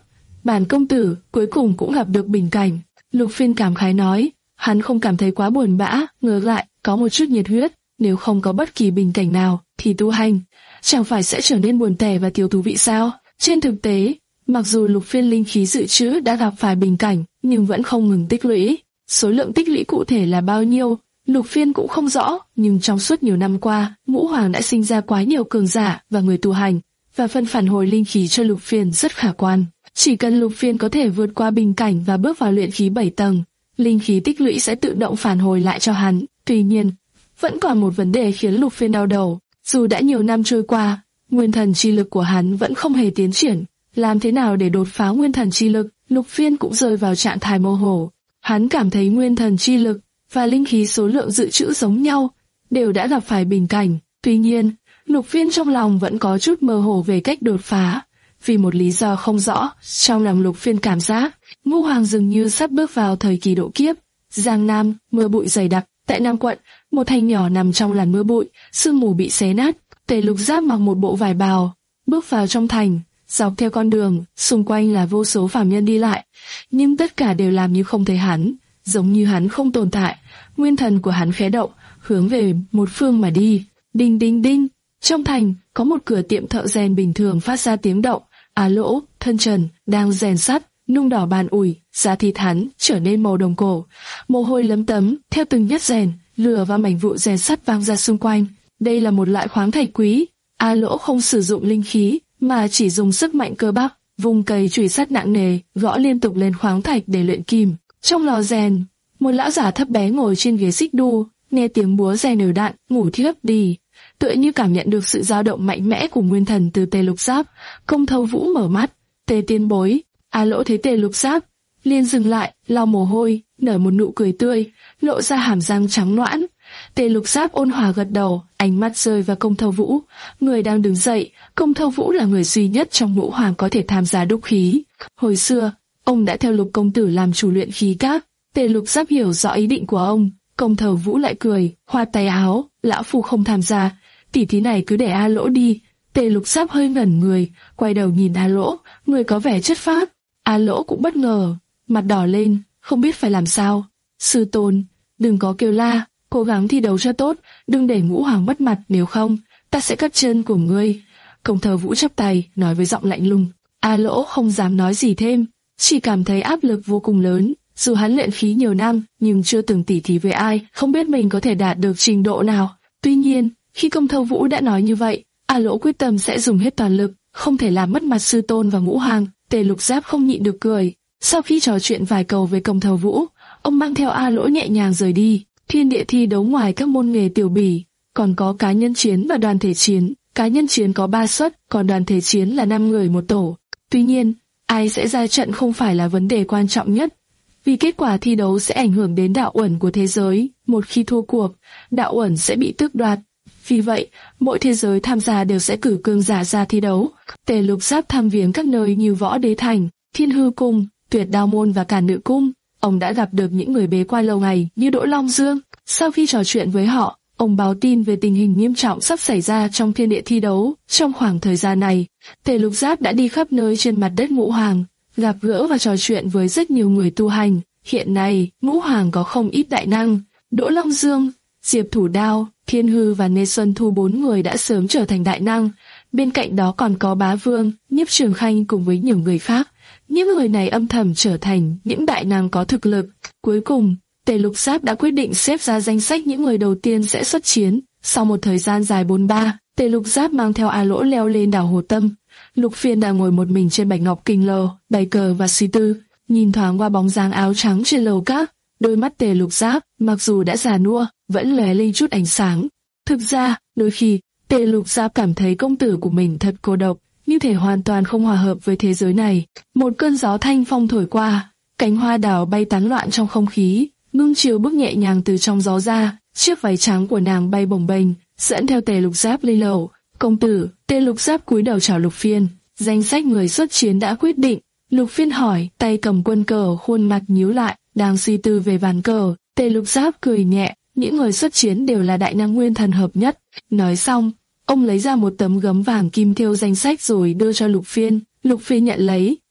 Bản công tử cuối cùng cũng gặp được bình cảnh. Lục Phiên cảm khái nói, hắn không cảm thấy quá buồn bã, ngược lại có một chút nhiệt huyết. Nếu không có bất kỳ bình cảnh nào, thì tu hành chẳng phải sẽ trở nên buồn tẻ và thiếu thú vị sao? Trên thực tế, mặc dù Lục Phiên linh khí dự trữ đã gặp phải bình cảnh, nhưng vẫn không ngừng tích lũy. Số lượng tích lũy cụ thể là bao nhiêu, Lục Phiên cũng không rõ, nhưng trong suốt nhiều năm qua, Ngũ Hoàng đã sinh ra quá nhiều cường giả và người tu hành, và phần phản hồi linh khí cho Lục Phiên rất khả quan. Chỉ cần Lục Phiên có thể vượt qua bình cảnh và bước vào luyện khí bảy tầng, linh khí tích lũy sẽ tự động phản hồi lại cho hắn. Tuy nhiên, vẫn còn một vấn đề khiến Lục Phiên đau đầu. Dù đã nhiều năm trôi qua, nguyên thần chi lực của hắn vẫn không hề tiến triển. Làm thế nào để đột phá nguyên thần chi lực? Lục Phiên cũng rơi vào trạng thái mơ hồ. Hắn cảm thấy nguyên thần chi lực và linh khí số lượng dự trữ giống nhau, đều đã gặp phải bình cảnh. Tuy nhiên, Lục Phiên trong lòng vẫn có chút mơ hồ về cách đột phá. Vì một lý do không rõ, trong lòng Lục Phiên cảm giác, Ngũ Hoàng dường như sắp bước vào thời kỳ độ kiếp. Giang Nam, mưa bụi dày đặc. Tại Nam quận, một thành nhỏ nằm trong làn mưa bụi, sương mù bị xé nát. Tề Lục Giáp mặc một bộ vải bào, bước vào trong thành. Dọc theo con đường, xung quanh là vô số phàm nhân đi lại, nhưng tất cả đều làm như không thấy hắn, giống như hắn không tồn tại. Nguyên thần của hắn khẽ động, hướng về một phương mà đi. Đinh đinh đinh, trong thành có một cửa tiệm thợ rèn bình thường phát ra tiếng động. Á Lỗ, thân trần, đang rèn sắt, nung đỏ bàn ủi, da thịt hắn trở nên màu đồng cổ, mồ hôi lấm tấm theo từng nhát rèn, lửa và mảnh vụn rèn sắt vang ra xung quanh. Đây là một loại khoáng thạch quý. Á Lỗ không sử dụng linh khí, mà chỉ dùng sức mạnh cơ bắp, vung cây chùy sắt nặng nề, gõ liên tục lên khoáng thạch để luyện kim. Trong lò rèn, một lão giả thấp bé ngồi trên ghế xích đu, nghe tiếng búa rèn đều đặn, ngủ thiếp đi. Tựa như cảm nhận được sự dao động mạnh mẽ của nguyên thần từ Tề Lục Giáp, Công Thâu Vũ mở mắt. Tề Tiên Bối. Á Lỗ thấy Tề Lục Giáp, liền dừng lại, lau mồ hôi, nở một nụ cười tươi, lộ ra hàm răng trắng nõn. Tề Lục Giáp ôn hòa gật đầu, ánh mắt rơi vào Công Thâu Vũ, người đang đứng dậy. Công Thâu Vũ là người duy nhất trong Ngũ Hoàng có thể tham gia đúc khí. Hồi xưa, ông đã theo Lục công tử làm chủ luyện khí các. Tề Lục Giáp hiểu rõ ý định của ông. Công Thâu Vũ lại cười, khoát tay áo, lão phu không tham gia, tỉ thí này cứ để Á Lỗ đi. Tề Lục Giáp hơi ngẩn người, quay đầu nhìn Á Lỗ, người có vẻ chất phác. Á Lỗ cũng bất ngờ, mặt đỏ lên, không biết phải làm sao. Sư tôn, đừng có kêu la, cố gắng thi đấu cho tốt, đừng để Ngũ Hoàng mất mặt, nếu không, ta sẽ cắt chân của ngươi. Công Thâu Vũ chắp tay, nói với giọng lạnh lùng. Á Lỗ không dám nói gì thêm, chỉ cảm thấy áp lực vô cùng lớn. Dù hắn luyện khí nhiều năm, nhưng chưa từng tỉ thí với ai, không biết mình có thể đạt được trình độ nào. Tuy nhiên, khi Công Thâu Vũ đã nói như vậy, Á Lỗ quyết tâm sẽ dùng hết toàn lực, không thể làm mất mặt sư tôn và Ngũ Hoàng. Tề Lục Giáp không nhịn được cười. Sau khi trò chuyện vài câu với Công Thâu Vũ, ông mang theo Á Lỗ nhẹ nhàng rời đi. Thiên địa thi đấu ngoài các môn nghề tiểu bỉ, còn có cá nhân chiến và đoàn thể chiến. Cá nhân chiến có ba suất, còn đoàn thể chiến là năm người một tổ. Tuy nhiên, ai sẽ ra trận không phải là vấn đề quan trọng nhất, vì kết quả thi đấu sẽ ảnh hưởng đến đạo uẩn của thế giới. Một khi thua cuộc, đạo uẩn sẽ bị tước đoạt. Vì vậy, mỗi thế giới tham gia đều sẽ cử cường giả ra thi đấu. Tề Lục Giáp thăm viếng các nơi như Võ Đế Thành, Thiên Hư Cung, Tuyệt Đao Môn và Càn Nữ Cung. Ông đã gặp được những người bế quan lâu ngày như Đỗ Long Dương. Sau khi trò chuyện với họ, ông báo tin về tình hình nghiêm trọng sắp xảy ra trong thiên địa thi đấu. Trong khoảng thời gian này, Tề Lục Giáp đã đi khắp nơi trên mặt đất Ngũ Hoàng, gặp gỡ và trò chuyện với rất nhiều người tu hành. Hiện nay, Ngũ Hoàng có không ít đại năng. Đỗ Long Dương, Diệp Thủ Đao, Thiên Hư và Nê Xuân Thu bốn người đã sớm trở thành đại năng. Bên cạnh đó còn có Bá Vương, Nhiếp Trường Khanh cùng với nhiều người khác. Những người này âm thầm trở thành những đại năng có thực lực. Cuối cùng, Tề Lục Giáp đã quyết định xếp ra danh sách những người đầu tiên sẽ xuất chiến. Sau một thời gian dài bôn ba, Tề Lục Giáp mang theo Á Lỗ leo lên đảo Hồ Tâm. Lục Phiên đang ngồi một mình trên bạch ngọc kinh lầu, bày cờ và suy tư, nhìn thoáng qua bóng dáng áo trắng trên lầu các. Đôi mắt Tề Lục Giáp, mặc dù đã già nua, vẫn lóe lên chút ánh sáng. Thực ra, đôi khi, Tề Lục Giáp cảm thấy công tử của mình thật cô độc, như thể hoàn toàn không hòa hợp với thế giới này. Một cơn gió thanh phong thổi qua, cánh hoa đào bay tán loạn trong không khí. Ngưng Chiều bước nhẹ nhàng từ trong gió ra, chiếc váy trắng của nàng bay bồng bềnh, dẫn theo Tề Lục Giáp lên lầu. Công tử. Tề Lục Giáp cúi đầu chào Lục Phiên. Danh sách người xuất chiến đã quyết định. Lục Phiên hỏi, tay cầm quân cờ, khuôn mặt nhíu lại, đang suy tư về ván cờ. Tề Lục Giáp cười nhẹ, những người xuất chiến đều là đại năng nguyên thần hợp nhất. Nói xong, ông lấy ra một tấm gấm vàng kim thêu danh sách rồi đưa cho Lục Phiên. Lục Phiên nhận lấy,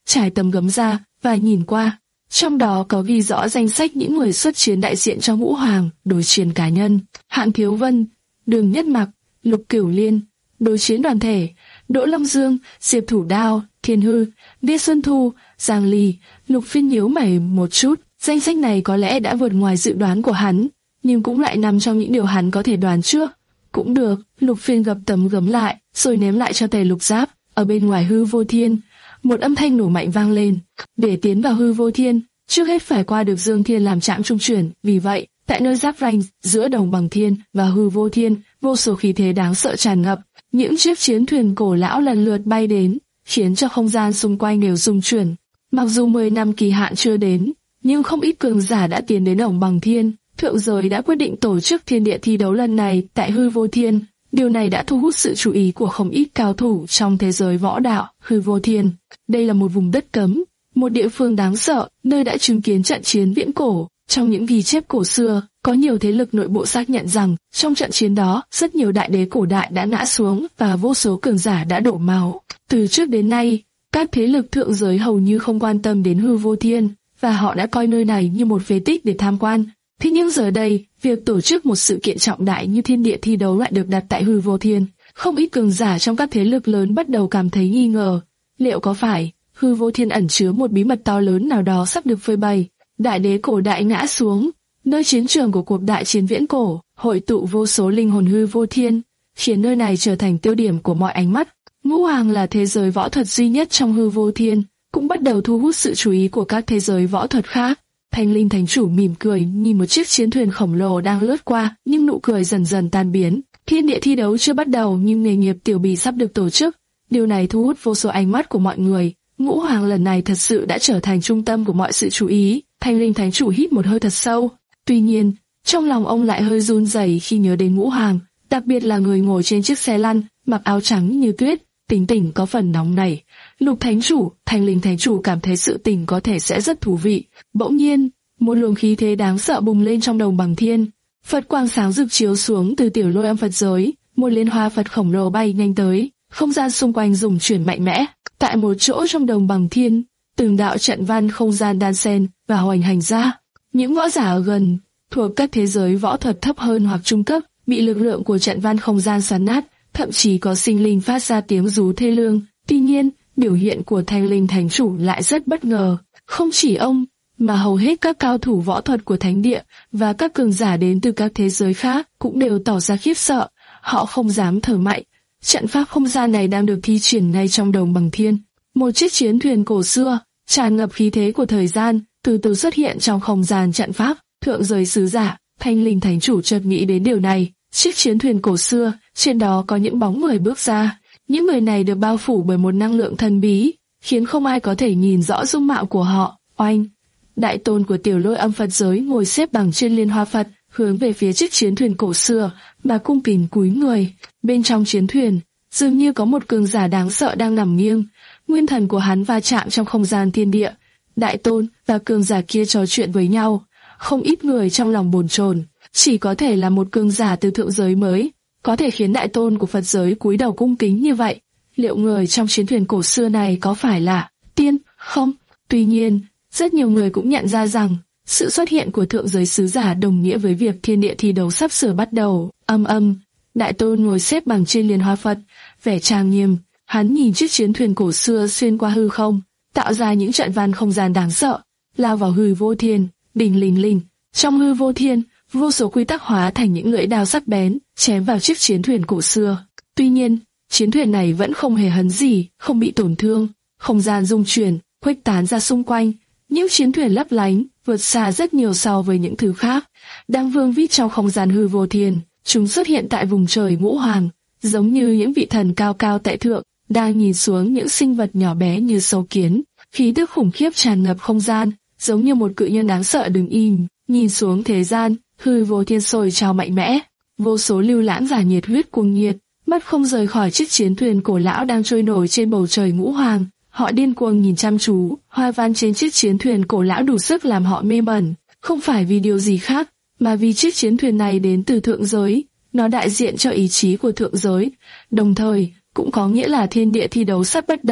trải tấm gấm ra và nhìn qua. Trong đó có ghi rõ danh sách những người xuất chiến đại diện cho Ngũ Hoàng, đối chiến cá nhân: Hạng Thiếu Vân, Đường Nhất Mặc, Lục Cửu Liên, đối chiến đoàn thể: Đỗ Long Dương, Diệp Thủ Đao, Thiên Hư, Đê Xuân Thu, Giang Ly. Lục Phiên nhíu mày một chút, danh sách này có lẽ đã vượt ngoài dự đoán của hắn, nhưng cũng lại nằm trong những điều hắn có thể đoán trước. Cũng được, Lục Phiên gập tấm gấm lại, rồi ném lại cho Tề Lục Giáp. Ở bên ngoài hư vô thiên, một âm thanh nổ mạnh vang lên. Để tiến vào hư vô thiên, trước hết phải qua được Dương Thiên làm trạm trung chuyển. Vì vậy, tại nơi giáp ranh giữa Đồng Bằng Thiên và hư vô thiên, vô số khí thế đáng sợ tràn ngập. Những chiếc chiến thuyền cổ lão lần lượt bay đến, khiến cho không gian xung quanh đều rung chuyển. Mặc dù mười năm kỳ hạn chưa đến, nhưng không ít cường giả đã tiến đến Đồng Bằng Thiên. Thượng giới đã quyết định tổ chức thiên địa thi đấu lần này tại hư vô thiên. Điều này đã thu hút sự chú ý của không ít cao thủ trong thế giới võ đạo. Hư vô thiên, đây là một vùng đất cấm, một địa phương đáng sợ, nơi đã chứng kiến trận chiến viễn cổ. Trong những ghi chép cổ xưa, có nhiều thế lực nội bộ xác nhận rằng trong trận chiến đó, rất nhiều đại đế cổ đại đã ngã xuống và vô số cường giả đã đổ máu. Từ trước đến nay, các thế lực thượng giới hầu như không quan tâm đến hư vô thiên, và họ đã coi nơi này như một phế tích để tham quan. Thế nhưng giờ đây, việc tổ chức một sự kiện trọng đại như thiên địa thi đấu lại được đặt tại hư vô thiên. Không ít cường giả trong các thế lực lớn bắt đầu cảm thấy nghi ngờ. Liệu có phải hư vô thiên ẩn chứa một bí mật to lớn nào đó sắp được phơi bày? Đại đế cổ đại ngã xuống, nơi chiến trường của cuộc đại chiến viễn cổ, hội tụ vô số linh hồn hư vô thiên, khiến nơi này trở thành tiêu điểm của mọi ánh mắt. Ngũ Hoàng là thế giới võ thuật duy nhất trong hư vô thiên, cũng bắt đầu thu hút sự chú ý của các thế giới võ thuật khác. Thanh Linh Thánh Chủ mỉm cười nhìn một chiếc chiến thuyền khổng lồ đang lướt qua, nhưng nụ cười dần dần tan biến. Thiên địa thi đấu chưa bắt đầu nhưng nghề nghiệp tiểu bì sắp được tổ chức. Điều này thu hút vô số ánh mắt của mọi người. Ngũ Hoàng lần này thật sự đã trở thành trung tâm của mọi sự chú ý. Thanh Linh Thánh Chủ hít một hơi thật sâu. Tuy nhiên, trong lòng ông lại hơi run rẩy khi nhớ đến Ngũ Hoàng, đặc biệt là người ngồi trên chiếc xe lăn, mặc áo trắng như tuyết, tính tình có phần nóng nảy. Lục Thánh Chủ, Thanh Linh Thánh Chủ cảm thấy sự tình có thể sẽ rất thú vị. Bỗng nhiên, một luồng khí thế đáng sợ bùng lên trong Đồng Bằng Thiên. Phật quang sáng rực chiếu xuống từ tiểu lôi âm Phật giới, một liên hoa Phật khổng lồ bay nhanh tới, không gian xung quanh rung chuyển mạnh mẽ. Tại một chỗ trong Đồng Bằng Thiên, từng đạo trận văn không gian đan xen và hoành hành ra. Những võ giả ở gần, thuộc các thế giới võ thuật thấp hơn hoặc trung cấp, bị lực lượng của trận văn không gian xoắn nát, thậm chí có sinh linh phát ra tiếng rú thê lương. Tuy nhiên, biểu hiện của Thanh Linh Thánh Chủ lại rất bất ngờ. Không chỉ ông, mà hầu hết các cao thủ võ thuật của thánh địa và các cường giả đến từ các thế giới khác cũng đều tỏ ra khiếp sợ. Họ không dám thở mạnh. Trận pháp không gian này đang được thi triển ngay trong Đồng Bằng Thiên. Một chiếc chiến thuyền cổ xưa, tràn ngập khí thế của thời gian, từ từ xuất hiện trong không gian trận pháp. Thượng giới sứ giả, Thanh Linh Thánh Chủ chợt nghĩ đến điều này. Chiếc chiến thuyền cổ xưa, trên đó có những bóng người bước ra. Những người này được bao phủ bởi một năng lượng thần bí, khiến không ai có thể nhìn rõ dung mạo của họ. Oanh! Đại tôn của tiểu lôi âm Phật giới ngồi xếp bằng trên liên hoa Phật, hướng về phía chiếc chiến thuyền cổ xưa, mà cung kính cúi người. Bên trong chiến thuyền, dường như có một cường giả đáng sợ đang nằm nghiêng. Nguyên thần của hắn va chạm trong không gian thiên địa. Đại tôn và cường giả kia trò chuyện với nhau. Không ít người trong lòng bồn chồn, chỉ có thể là một cường giả từ thượng giới mới có thể khiến đại tôn của Phật giới cúi đầu cung kính như vậy. Liệu người trong chiến thuyền cổ xưa này có phải là tiên không? Tuy nhiên, rất nhiều người cũng nhận ra rằng sự xuất hiện của thượng giới sứ giả đồng nghĩa với việc thiên địa thi đấu sắp sửa bắt đầu. Âm âm, đại tôn ngồi xếp bằng trên liên hoa Phật, vẻ trang nghiêm. Hắn nhìn chiếc chiến thuyền cổ xưa xuyên qua hư không, tạo ra những trận văn không gian đáng sợ, lao vào hư vô thiên. Đinh linh linh, trong hư vô thiên, vô số quy tắc hóa thành những lưỡi đao sắc bén, chém vào chiếc chiến thuyền cổ xưa. Tuy nhiên, chiến thuyền này vẫn không hề hấn gì, không bị tổn thương. Không gian rung chuyển, khuếch tán ra xung quanh. Những chiến thuyền lấp lánh, vượt xa rất nhiều so với những thứ khác. Đang vương vít trong không gian hư vô thiên, chúng xuất hiện tại vùng trời Ngũ Hoàng, giống như những vị thần cao cao tại thượng, đang nhìn xuống những sinh vật nhỏ bé như sâu kiến. Khí tức khủng khiếp tràn ngập không gian, giống như một cự nhân đáng sợ đứng im, nhìn xuống thế gian. Hư vô thiên sôi trào mạnh mẽ, vô số lưu lãng giả nhiệt huyết cuồng nhiệt, mắt không rời khỏi chiếc chiến thuyền cổ lão đang trôi nổi trên bầu trời Ngũ Hoàng. Họ điên cuồng nhìn chăm chú, hoa văn trên chiếc chiến thuyền cổ lão đủ sức làm họ mê mẩn, không phải vì điều gì khác, mà vì chiếc chiến thuyền này đến từ thượng giới, nó đại diện cho ý chí của thượng giới, đồng thời cũng có nghĩa là thiên địa thi đấu sắp bắt đầu.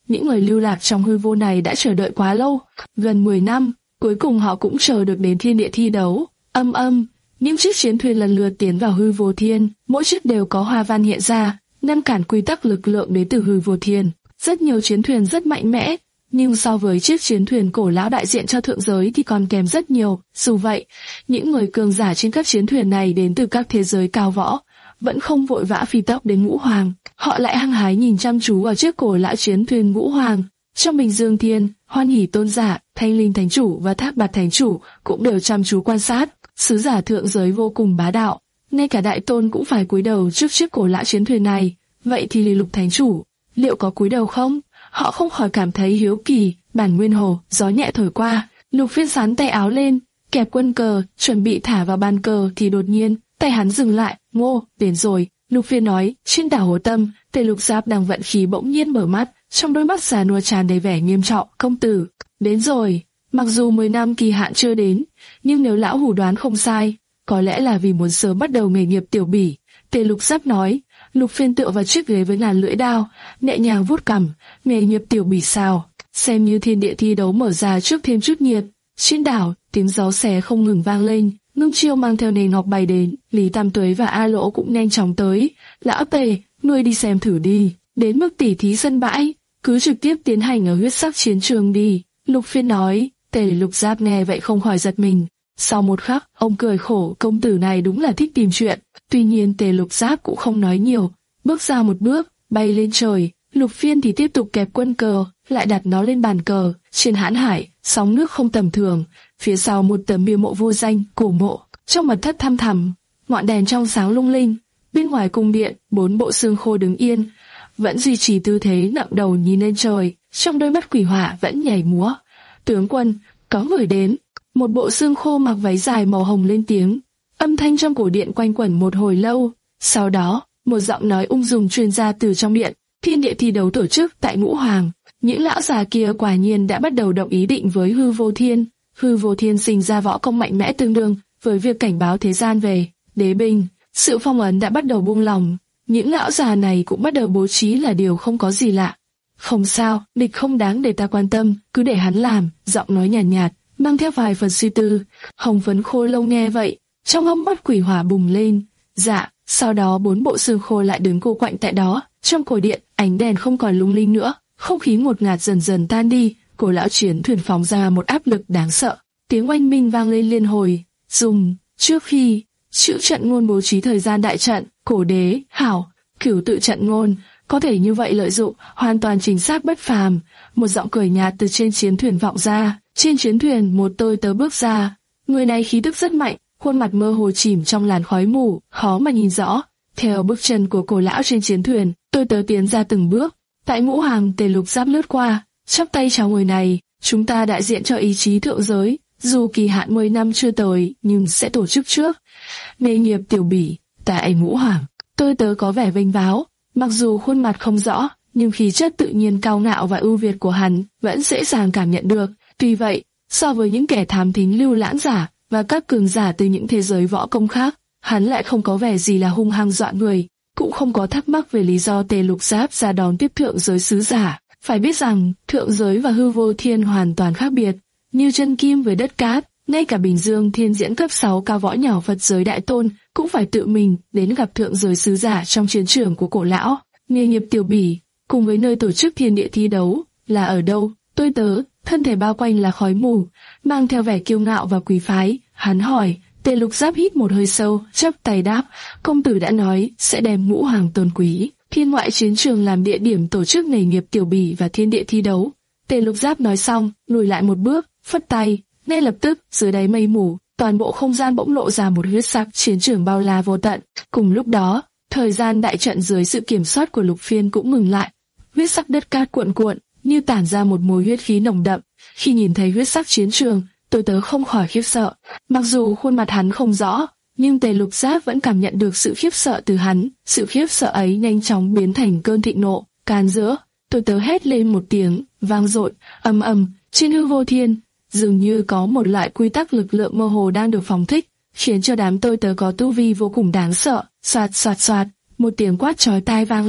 Những người lưu lạc trong hư vô này đã chờ đợi quá lâu, gần mười năm, cuối cùng họ cũng chờ được đến thiên địa thi đấu. Âm âm, những chiếc chiến thuyền lần lượt tiến vào hư vô thiên, mỗi chiếc đều có hoa văn hiện ra, ngăn cản quy tắc lực lượng đến từ hư vô thiên. Rất nhiều chiến thuyền rất mạnh mẽ, nhưng so với chiếc chiến thuyền cổ lão đại diện cho thượng giới thì còn kém rất nhiều. Dù vậy, những người cường giả trên các chiến thuyền này đến từ các thế giới cao võ, vẫn không vội vã phi tốc đến Ngũ Hoàng. Họ lại hăng hái nhìn chăm chú vào chiếc cổ lão chiến thuyền Ngũ Hoàng. Trong Bình Dương Thiên, Hoan Hỷ Tôn giả, Thanh Linh Thánh Chủ và Thác Bạt Thánh Chủ cũng đều chăm chú quan sát. Sứ giả thượng giới vô cùng bá đạo, ngay cả Đại Tôn cũng phải cúi đầu trước chiếc cổ lão chiến thuyền này. Vậy thì Lục Thánh Chủ, liệu có cúi đầu không? Họ không khỏi cảm thấy hiếu kỳ. Bản Nguyên Hồ, gió nhẹ thổi qua, Lục Phiên sắn tay áo lên, kẹp quân cờ, chuẩn bị thả vào bàn cờ thì đột nhiên, tay hắn dừng lại. Ngô, đến rồi, Lục Phiên nói. Trên đảo Hồ Tâm, Tề Lục Giáp đang vận khí bỗng nhiên mở mắt, trong đôi mắt già nua tràn đầy vẻ nghiêm trọng. Công tử, đến rồi. Mặc dù mười năm kỳ hạn chưa đến, nhưng nếu lão hủ đoán không sai, có lẽ là vì muốn sớm bắt đầu nghề nghiệp tiểu bỉ. Tề Lục Giáp nói. Lục Phiên tựa vào chiếc ghế với ngàn lưỡi đao, nhẹ nhàng vuốt cằm. Nghề nghiệp tiểu bỉ sao? Xem như thiên địa thi đấu mở ra trước thêm chút nhiệt. Trên đảo, tiếng gió xé không ngừng vang lên. Ngưng Chiêu mang theo nền ngọc bay đến, Lý Tam Tuế và A Lỗ cũng nhanh chóng tới. Lão Tề, ngươi đi xem thử đi. Đến mức tỉ thí sân bãi, cứ trực tiếp tiến hành ở huyết sắc chiến trường đi. Lục Phiên nói. Tề Lục Giáp nghe vậy không khỏi giật mình. Sau một khắc, ông cười khổ, công tử này đúng là thích tìm chuyện. Tuy nhiên Tề Lục Giáp cũng không nói nhiều, bước ra một bước, bay lên trời. Lục Phiên thì tiếp tục kẹp quân cờ, lại đặt nó lên bàn cờ. Trên hãn hải, sóng nước không tầm thường. Phía sau một tấm bia mộ vô danh, cổ mộ. Trong mật thất thăm thẳm, ngọn đèn trong sáng lung linh. Bên ngoài cung điện, bốn bộ xương khô đứng yên, vẫn duy trì tư thế ngẩng đầu nhìn lên trời. Trong đôi mắt quỷ hỏa vẫn nhảy múa. Tướng quân, có người đến. Một bộ xương khô mặc váy dài màu hồng lên tiếng. Âm thanh trong cổ điện quanh quẩn một hồi lâu. Sau đó, một giọng nói ung dung truyền ra từ trong điện. Thiên địa thi đấu tổ chức tại Ngũ Hoàng. Những lão già kia quả nhiên đã bắt đầu động ý định với hư vô thiên. Hư vô thiên sinh ra võ công mạnh mẽ tương đương với việc cảnh báo thế gian về đế binh. Sự phong ấn đã bắt đầu buông lỏng. Những lão già này cũng bắt đầu bố trí là điều không có gì lạ. Không sao, địch không đáng để ta quan tâm, cứ để hắn làm. Giọng nói nhàn nhạt, nhạt, mang theo vài phần suy tư. Hồng Phấn Khô Lâu nghe vậy, trong hốc mắt quỷ hỏa bùng lên. Dạ. Sau đó bốn bộ xương khô lại đứng cô quạnh tại đó. Trong cổ điện, ánh đèn không còn lung linh nữa, không khí ngột ngạt dần dần tan đi. Cổ lão chiến thuyền phóng ra một áp lực đáng sợ. Tiếng oanh minh vang lên liên hồi. Dùng trước khi chữ trận ngôn bố trí thời gian đại trận, cổ đế hảo cửu tự trận ngôn có thể như vậy lợi dụng, hoàn toàn chính xác bất phàm. Một giọng cười nhạt từ trên chiến thuyền vọng ra. Trên chiến thuyền một tôi tớ bước ra. Người này khí tức rất mạnh, khuôn mặt mơ hồ chìm trong làn khói mù, khó mà nhìn rõ. Theo bước chân của cổ lão trên chiến thuyền, tôi tớ tiến ra từng bước. Tại Ngũ Hoàng, Tề Lục Giáp lướt qua, chắp tay chào người này. Chúng ta đại diện cho ý chí thượng giới, dù kỳ hạn mười năm chưa tới, nhưng sẽ tổ chức trước. Nghề nghiệp tiểu bỉ, tại Ngũ Hoàng. Tôi tớ có vẻ vênh váo, mặc dù khuôn mặt không rõ, nhưng khí chất tự nhiên cao ngạo và ưu việt của hắn vẫn dễ dàng cảm nhận được. Tuy vậy, so với những kẻ thám thính lưu lãng giả và các cường giả từ những thế giới võ công khác, hắn lại không có vẻ gì là hung hăng dọa người, cũng không có thắc mắc về lý do Tề Lục Giáp ra đón tiếp thượng giới sứ giả. Phải biết rằng, thượng giới và hư vô thiên hoàn toàn khác biệt, như chân kim với đất cát. Ngay cả Bình Dương Thiên diễn cấp sáu cao võ nhỏ Phật giới đại tôn cũng phải tự mình đến gặp thượng giới sứ giả trong chiến trường của cổ lão. Nghề nghiệp tiểu bỉ, cùng với nơi tổ chức thiên địa thi đấu, là ở đâu? Tôi tớ, thân thể bao quanh là khói mù, mang theo vẻ kiêu ngạo và quý phái. Hắn hỏi. Tề Lục Giáp hít một hơi sâu, chắp tay đáp, công tử đã nói sẽ đem Ngũ Hoàng tôn quý thiên ngoại chiến trường làm địa điểm tổ chức nghề nghiệp tiểu bỉ và thiên địa thi đấu. Tề Lục Giáp nói xong, lùi lại một bước, phất tay. Ngay lập tức, dưới đáy mây mù, toàn bộ không gian bỗng lộ ra một huyết sắc chiến trường bao la vô tận. Cùng lúc đó, thời gian đại trận dưới sự kiểm soát của Lục Phiên cũng ngừng lại. Huyết sắc đất cát cuộn cuộn, như tản ra một mùi huyết khí nồng đậm. Khi nhìn thấy huyết sắc chiến trường, tôi tớ không khỏi khiếp sợ. Mặc dù khuôn mặt hắn không rõ, nhưng Tề Lục Giáp vẫn cảm nhận được sự khiếp sợ từ hắn. Sự khiếp sợ ấy nhanh chóng biến thành cơn thịnh nộ, can giữa. Tôi tớ hét lên một tiếng, vang dội, ầm ầm, trên hư vô thiên. Dường như có một loại quy tắc lực lượng mơ hồ đang được phóng thích, khiến cho đám tôi tớ có tu vi vô cùng đáng sợ. Soạt soạt soạt, một tiếng quát chói tai vang lên,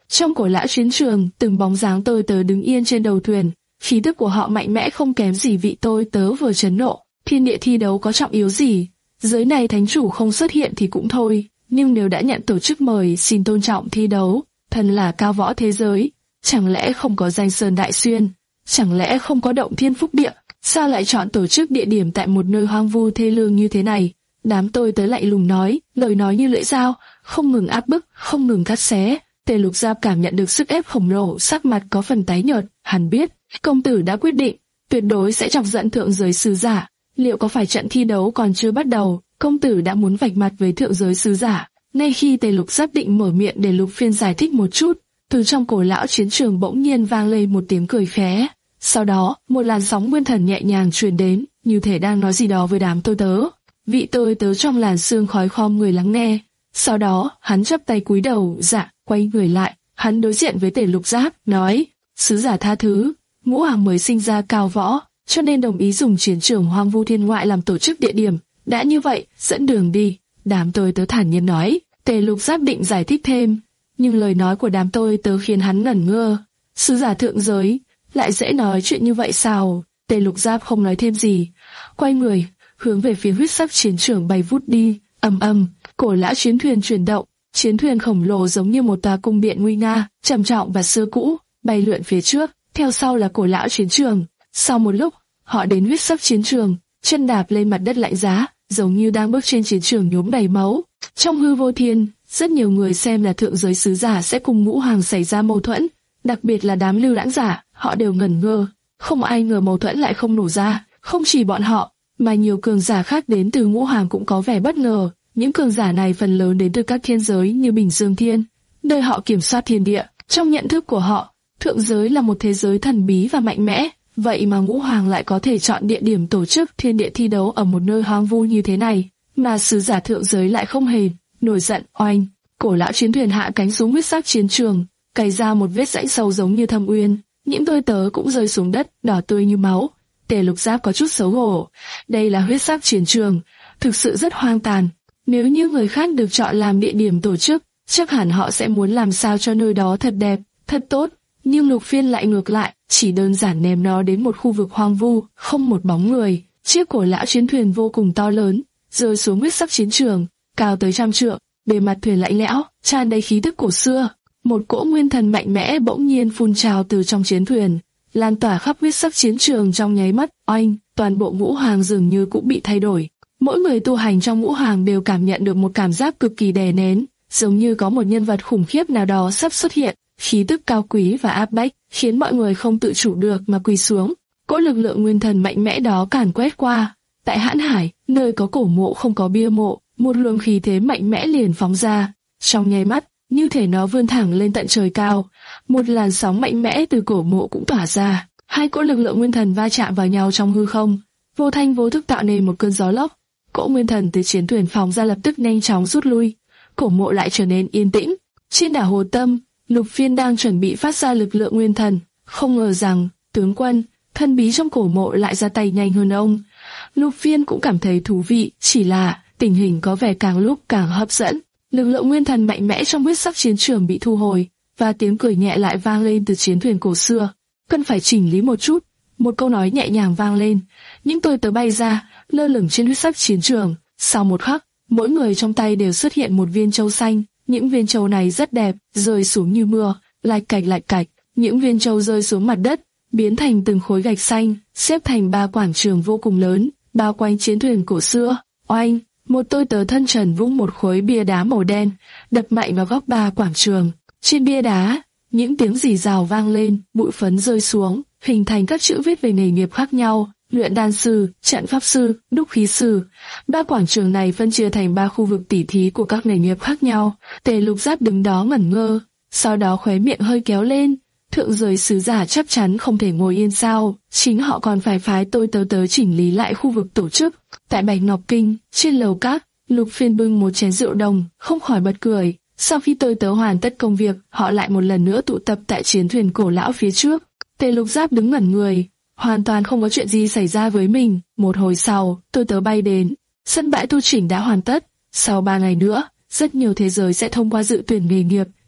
Trong cổ lão chiến trường, từng bóng dáng tôi tớ đứng yên trên đầu thuyền, khí tức của họ mạnh mẽ không kém gì vị tôi tớ vừa chấn nộ. Thiên địa thi đấu có trọng yếu gì? Giới này thánh chủ không xuất hiện thì cũng thôi, nhưng nếu đã nhận tổ chức mời, xin tôn trọng thi đấu. Thân là cao võ thế giới, chẳng lẽ không có danh sơn đại xuyên, chẳng lẽ không có động thiên phúc địa, sao lại chọn tổ chức địa điểm tại một nơi hoang vu thê lương như thế này? Đám tôi tớ lạnh lùng nói, lời nói như lưỡi dao, không ngừng áp bức, không ngừng cắt xé. Tề Lục Giáp cảm nhận được sức ép khổng lồ, sắc mặt có phần tái nhợt. Hắn biết, công tử đã quyết định, tuyệt đối sẽ chọc giận thượng giới sứ giả. Liệu có phải trận thi đấu còn chưa bắt đầu, công tử đã muốn vạch mặt với thượng giới sứ giả? Ngay khi Tề Lục Giáp định mở miệng để Lục Phiên giải thích một chút, từ trong cổ lão chiến trường bỗng nhiên vang lên một tiếng cười khẽ. Sau đó, một làn sóng nguyên thần nhẹ nhàng truyền đến, như thể đang nói gì đó với đám tôi tớ. Vị tôi tớ trong làn sương khói khom người lắng nghe. Sau đó, hắn chắp tay cúi đầu, dạ, quay người lại, hắn đối diện với Tề Lục Giáp, nói: sứ giả tha thứ, Ngũ Hoàng mới sinh ra cao võ, cho nên đồng ý dùng chiến trường hoang vu thiên ngoại làm tổ chức địa điểm. Đã như vậy, dẫn đường đi. Đám tôi tớ thản nhiên nói. Tề Lục Giáp định giải thích thêm, nhưng lời nói của đám tôi tớ khiến hắn ngẩn ngơ. Sứ giả thượng giới lại dễ nói chuyện như vậy sao? Tề Lục Giáp không nói thêm gì, quay người hướng về phía huyết sắc chiến trường bay vút đi. Ầm ầm, cổ lão chiến thuyền chuyển động, chiến thuyền khổng lồ giống như một tòa cung điện nguy nga, trầm trọng và xưa cũ, bay lượn phía trước, theo sau là cổ lão chiến trường. Sau một lúc, họ đến huyết sắc chiến trường, chân đạp lên mặt đất lạnh giá, giống như đang bước trên chiến trường nhuốm đầy máu. Trong hư vô thiên, rất nhiều người xem là thượng giới sứ giả sẽ cùng Ngũ Hoàng xảy ra mâu thuẫn, đặc biệt là đám lưu lãng giả, họ đều ngẩn ngơ, không ai ngờ mâu thuẫn lại không nổ ra. Không chỉ bọn họ, mà nhiều cường giả khác đến từ Ngũ Hoàng cũng có vẻ bất ngờ. Những cường giả này phần lớn đến từ các thiên giới như Bình Dương Thiên, nơi họ kiểm soát thiên địa. Trong nhận thức của họ, thượng giới là một thế giới thần bí và mạnh mẽ, vậy mà Ngũ Hoàng lại có thể chọn địa điểm tổ chức thiên địa thi đấu ở một nơi hoang vu như thế này, mà sứ giả thượng giới lại không hề. Nổi giận, oanh, cổ lão chiến thuyền hạ cánh xuống huyết sắc chiến trường, cày ra một vết rãnh sâu giống như thâm uyên. Những tôi tớ cũng rơi xuống đất, đỏ tươi như máu. Tề Lục Giáp có chút xấu hổ. Đây là huyết sắc chiến trường, thực sự rất hoang tàn. Nếu như người khác được chọn làm địa điểm tổ chức, chắc hẳn họ sẽ muốn làm sao cho nơi đó thật đẹp, thật tốt. Nhưng Lục Phiên lại ngược lại, chỉ đơn giản ném nó đến một khu vực hoang vu, không một bóng người. Chiếc cổ lão chiến thuyền vô cùng to lớn, rơi xuống huyết sắc chiến trường, cao tới trăm trượng, bề mặt thuyền lạnh lẽo, tràn đầy khí tức cổ xưa. Một cỗ nguyên thần mạnh mẽ bỗng nhiên phun trào từ trong chiến thuyền, lan tỏa khắp huyết sắc chiến trường trong nháy mắt. Oanh, toàn bộ Ngũ Hoàng dường như cũng bị thay đổi. Mỗi người tu hành trong Ngũ Hoàng đều cảm nhận được một cảm giác cực kỳ đè nén, giống như có một nhân vật khủng khiếp nào đó sắp xuất hiện. Khí tức cao quý và áp bách khiến mọi người không tự chủ được mà quỳ xuống. Cỗ lực lượng nguyên thần mạnh mẽ đó càn quét qua. Tại Hãn Hải, nơi có cổ mộ không có bia mộ, một luồng khí thế mạnh mẽ liền phóng ra. Trong nháy mắt, như thể nó vươn thẳng lên tận trời cao, một làn sóng mạnh mẽ từ cổ mộ cũng tỏa ra. Hai cỗ lực lượng nguyên thần va chạm vào nhau trong hư không, vô thanh vô thức tạo nên một cơn gió lốc. Cỗ nguyên thần từ chiến thuyền phóng ra lập tức nhanh chóng rút lui. Cổ mộ lại trở nên yên tĩnh. Trên đảo Hồ Tâm, Lục Phiên đang chuẩn bị phát ra lực lượng nguyên thần, không ngờ rằng tướng quân thân bí trong cổ mộ lại ra tay nhanh hơn ông. Lục Phiên cũng cảm thấy thú vị, chỉ là tình hình có vẻ càng lúc càng hấp dẫn. Lực lượng nguyên thần mạnh mẽ trong huyết sắc chiến trường bị thu hồi, và tiếng cười nhẹ lại vang lên từ chiến thuyền cổ xưa. Cần phải chỉnh lý một chút. Một câu nói nhẹ nhàng vang lên, những tôi tớ bay ra, lơ lửng trên huyết sắc chiến trường. Sau một khắc, mỗi người trong tay đều xuất hiện một viên châu xanh. Những viên châu này rất đẹp, rơi xuống như mưa, lạch cạch lạch cạch. Những viên châu rơi xuống mặt đất, biến thành từng khối gạch xanh, xếp thành ba quảng trường vô cùng lớn, bao quanh chiến thuyền cổ xưa. Oanh, một tôi tớ thân trần vung một khối bia đá màu đen, đập mạnh vào góc ba quảng trường. Trên bia đá, những tiếng rì rào vang lên, bụi phấn rơi xuống, hình thành các chữ viết về nghề nghiệp khác nhau: luyện đan sư, trận pháp sư, đúc khí sư. Ba quảng trường này phân chia thành ba khu vực tỉ thí của các nghề nghiệp khác nhau. Tề Lục Giáp đứng đó ngẩn ngơ, sau đó khóe miệng hơi kéo lên. Thượng giới sứ giả chắc chắn không thể ngồi yên sao? Chính họ còn phải phái tôi tớ tới chỉnh lý lại khu vực tổ chức. Tại Bạch Ngọc Kinh, trên lầu các, Lục Phiên bưng một chén rượu đồng, không khỏi bật cười. Sau khi tôi tớ hoàn tất công việc, họ lại một lần nữa tụ tập tại chiến thuyền cổ lão phía trước. Tề Lục Giáp đứng ngẩn người, hoàn toàn không có chuyện gì xảy ra với mình. Một hồi sau, tôi tớ bay đến. Sân bãi tu chỉnh đã hoàn tất. Sau ba ngày nữa, rất nhiều thế giới sẽ thông qua dự tuyển nghề nghiệp,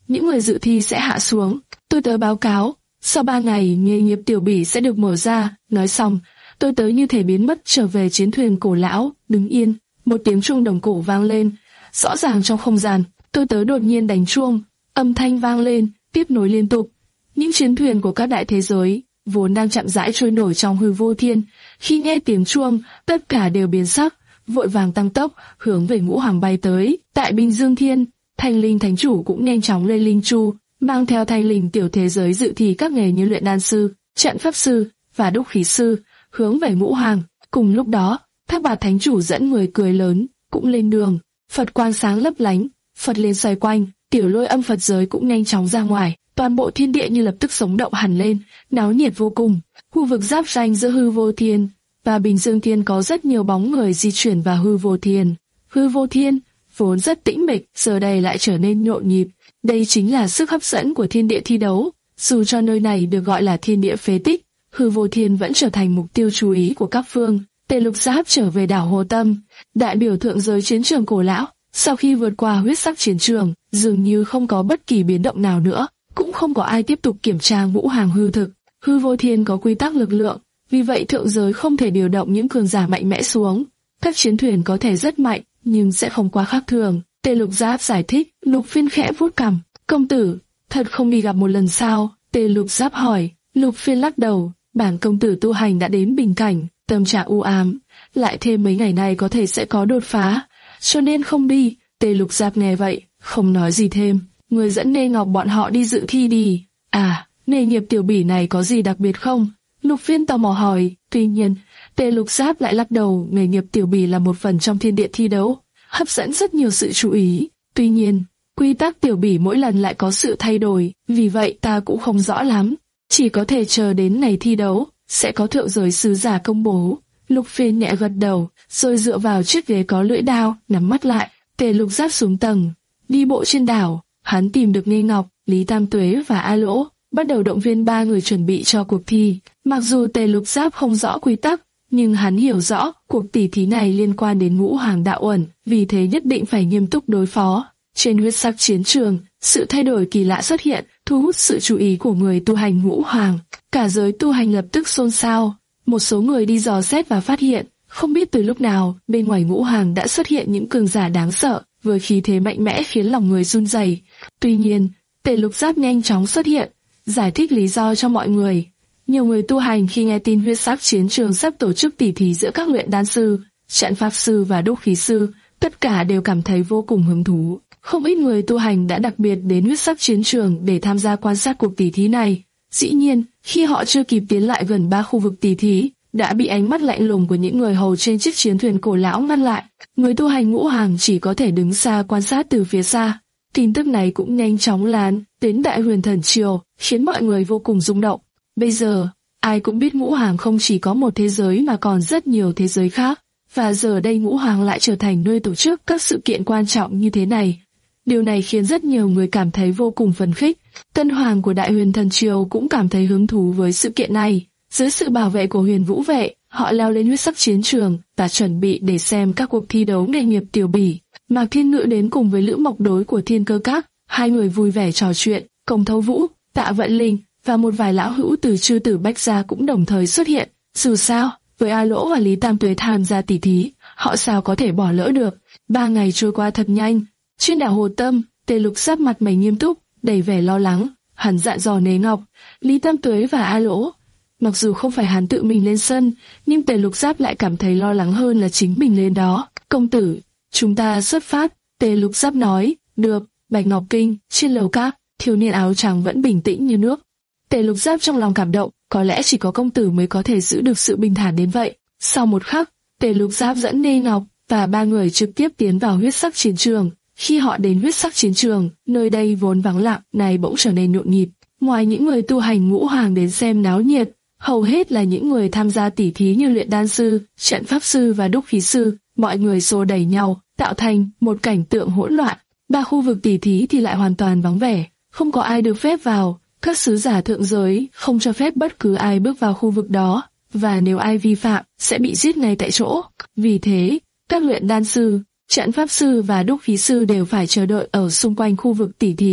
những người dự thi sẽ hạ xuống. Tôi tớ báo cáo, sau ba ngày nghề nghiệp tiểu bỉ sẽ được mở ra. Nói xong, tôi tớ như thể biến mất trở về chiến thuyền cổ lão, đứng yên. Một tiếng chuông đồng cổ vang lên, rõ ràng trong không gian. Tôi tớ đột nhiên đánh chuông, âm thanh vang lên, tiếp nối liên tục. Những chiến thuyền của các đại thế giới vốn đang chậm rãi trôi nổi trong hư vô thiên, khi nghe tiếng chuông, tất cả đều biến sắc, vội vàng tăng tốc, hướng về Ngũ Hoàng bay tới. Tại Bình Dương Thiên, Thanh Linh Thánh Chủ cũng nhanh chóng lên linh chu, mang theo Thanh Linh tiểu thế giới dự thi các nghề như luyện đan sư, trận pháp sư và đúc khí sư, hướng về Ngũ Hoàng. Cùng lúc đó, Thác Bạt Thánh Chủ dẫn người cười lớn, cũng lên đường. Phật quang sáng lấp lánh, Phật liên xoay quanh, tiểu lôi âm Phật giới cũng nhanh chóng ra ngoài. Toàn bộ thiên địa như lập tức sống động hẳn lên, náo nhiệt vô cùng. Khu vực giáp ranh giữa hư vô thiên và Bình Dương Thiên có rất nhiều bóng người di chuyển vào hư vô thiên. Hư vô thiên vốn rất tĩnh mịch, giờ đây lại trở nên nhộn nhịp. Đây chính là sức hấp dẫn của thiên địa thi đấu. Dù cho nơi này được gọi là thiên địa phế tích, hư vô thiên vẫn trở thành mục tiêu chú ý của các phương. Tề Lục Giáp trở về đảo Hồ Tâm, đại biểu thượng giới chiến trường cổ lão. Sau khi vượt qua huyết sắc chiến trường, dường như không có bất kỳ biến động nào nữa. Cũng không có ai tiếp tục kiểm tra Ngũ Hoàng hư thực. Hư vô thiên có quy tắc lực lượng, vì vậy thượng giới không thể điều động những cường giả mạnh mẽ xuống. Các chiến thuyền có thể rất mạnh, nhưng sẽ không quá khác thường. Tề Lục Giáp giải thích. Lục Phiên khẽ vuốt cằm. Công tử, thật không đi gặp một lần sao? Tề Lục Giáp hỏi. Lục Phiên lắc đầu. Bản công tử tu hành đã đến bình cảnh, tâm trạng u ám, lại thêm mấy ngày này có thể sẽ có đột phá, cho nên không đi. Tề Lục Giáp nghe vậy, không nói gì thêm. Người dẫn Nê Ngọc bọn họ đi dự thi đi. À, nghề nghiệp tiểu bỉ này có gì đặc biệt không? Lục Phiên tò mò hỏi. Tuy nhiên, Tề Lục Giáp lại lắc đầu. Nghề nghiệp tiểu bỉ là một phần trong thiên địa thi đấu, hấp dẫn rất nhiều sự chú ý. Tuy nhiên, quy tắc tiểu bỉ mỗi lần lại có sự thay đổi, vì vậy ta cũng không rõ lắm. Chỉ có thể chờ đến ngày thi đấu, sẽ có thượng giới sứ giả công bố. Lục Phiên nhẹ gật đầu, rồi dựa vào chiếc ghế có lưỡi đao, nhắm mắt lại. Tề Lục Giáp xuống tầng, đi bộ trên đảo. Hắn tìm được Nghê Ngọc, Lý Tam Tuế và A Lỗ, bắt đầu động viên ba người chuẩn bị cho cuộc thi. Mặc dù Tề Lục Giáp không rõ quy tắc, nhưng hắn hiểu rõ cuộc tỷ thí này liên quan đến Ngũ Hoàng đạo uẩn, vì thế nhất định phải nghiêm túc đối phó. Trên huyết sắc chiến trường, sự thay đổi kỳ lạ xuất hiện, thu hút sự chú ý của người tu hành Ngũ Hoàng. Cả giới tu hành lập tức xôn xao. Một số người đi dò xét và phát hiện, không biết từ lúc nào, bên ngoài Ngũ Hoàng đã xuất hiện những cường giả đáng sợ, với khí thế mạnh mẽ khiến lòng người run rẩy. Tuy nhiên, Tề Lục Giáp nhanh chóng xuất hiện, giải thích lý do cho mọi người. Nhiều người tu hành khi nghe tin huyết sắc chiến trường sắp tổ chức tỷ thí giữa các luyện đan sư, trận pháp sư và đúc khí sư, tất cả đều cảm thấy vô cùng hứng thú. Không ít người tu hành đã đặc biệt đến huyết sắc chiến trường để tham gia quan sát cuộc tỷ thí này. Dĩ nhiên, khi họ chưa kịp tiến lại gần ba khu vực tỷ thí, đã bị ánh mắt lạnh lùng của những người hầu trên chiếc chiến thuyền cổ lão ngăn lại. Người tu hành Ngũ Hoàng chỉ có thể đứng xa quan sát từ phía xa. Tin tức này cũng nhanh chóng lan đến Đại Huyền Thần Triều, khiến mọi người vô cùng rung động. Bây giờ, ai cũng biết Ngũ Hoàng không chỉ có một thế giới mà còn rất nhiều thế giới khác, và giờ đây Ngũ Hoàng lại trở thành nơi tổ chức các sự kiện quan trọng như thế này. Điều này khiến rất nhiều người cảm thấy vô cùng phấn khích. Tân Hoàng của Đại Huyền Thần Triều cũng cảm thấy hứng thú với sự kiện này. Dưới sự bảo vệ của Huyền Vũ vệ, họ leo lên huyết sắc chiến trường và chuẩn bị để xem các cuộc thi đấu nghề nghiệp tiểu bỉ. Mạc Thiên Ngữ đến cùng với Lữ Mộc Đối của Thiên Cơ Các, hai người vui vẻ trò chuyện. Công Thâu Vũ, Tạ Vận Linh và một vài lão hữu từ Chư Tử Bách gia cũng đồng thời xuất hiện. Dù sao, với A Lỗ và Lý Tam Tuế tham gia tỷ thí, họ sao có thể bỏ lỡ được. Ba ngày trôi qua thật nhanh. Trên đảo Hồ Tâm, Tề Lục Giáp mặt mày nghiêm túc, đầy vẻ lo lắng. Hắn dặn dò Nê Ngọc, Lý Tam Tuế và A Lỗ. Mặc dù không phải hắn tự mình lên sân, nhưng Tề Lục Giáp lại cảm thấy lo lắng hơn là chính mình lên đó. Công tử, chúng ta xuất phát. Tề Lục Giáp nói. Được. Bạch Ngọc Kinh, trên lầu các, thiếu niên áo trắng vẫn bình tĩnh như nước. Tề Lục Giáp trong lòng cảm động, có lẽ chỉ có công tử mới có thể giữ được sự bình thản đến vậy. Sau một khắc, Tề Lục Giáp dẫn Nê Ngọc và ba người trực tiếp tiến vào huyết sắc chiến trường. Khi họ đến huyết sắc chiến trường, nơi đây vốn vắng lặng, này bỗng trở nên nhộn nhịp. Ngoài những người tu hành Ngũ Hoàng đến xem náo nhiệt, hầu hết là những người tham gia tỷ thí như luyện đan sư, trận pháp sư và đúc khí sư. Mọi người xô đẩy nhau, tạo thành một cảnh tượng hỗn loạn. Ba khu vực tỷ thí thì lại hoàn toàn vắng vẻ, không có ai được phép vào. Các sứ giả thượng giới không cho phép bất cứ ai bước vào khu vực đó, và nếu ai vi phạm sẽ bị giết ngay tại chỗ. Vì thế, các luyện đan sư, trận pháp sư và đúc khí sư đều phải chờ đợi ở xung quanh khu vực tỷ thí.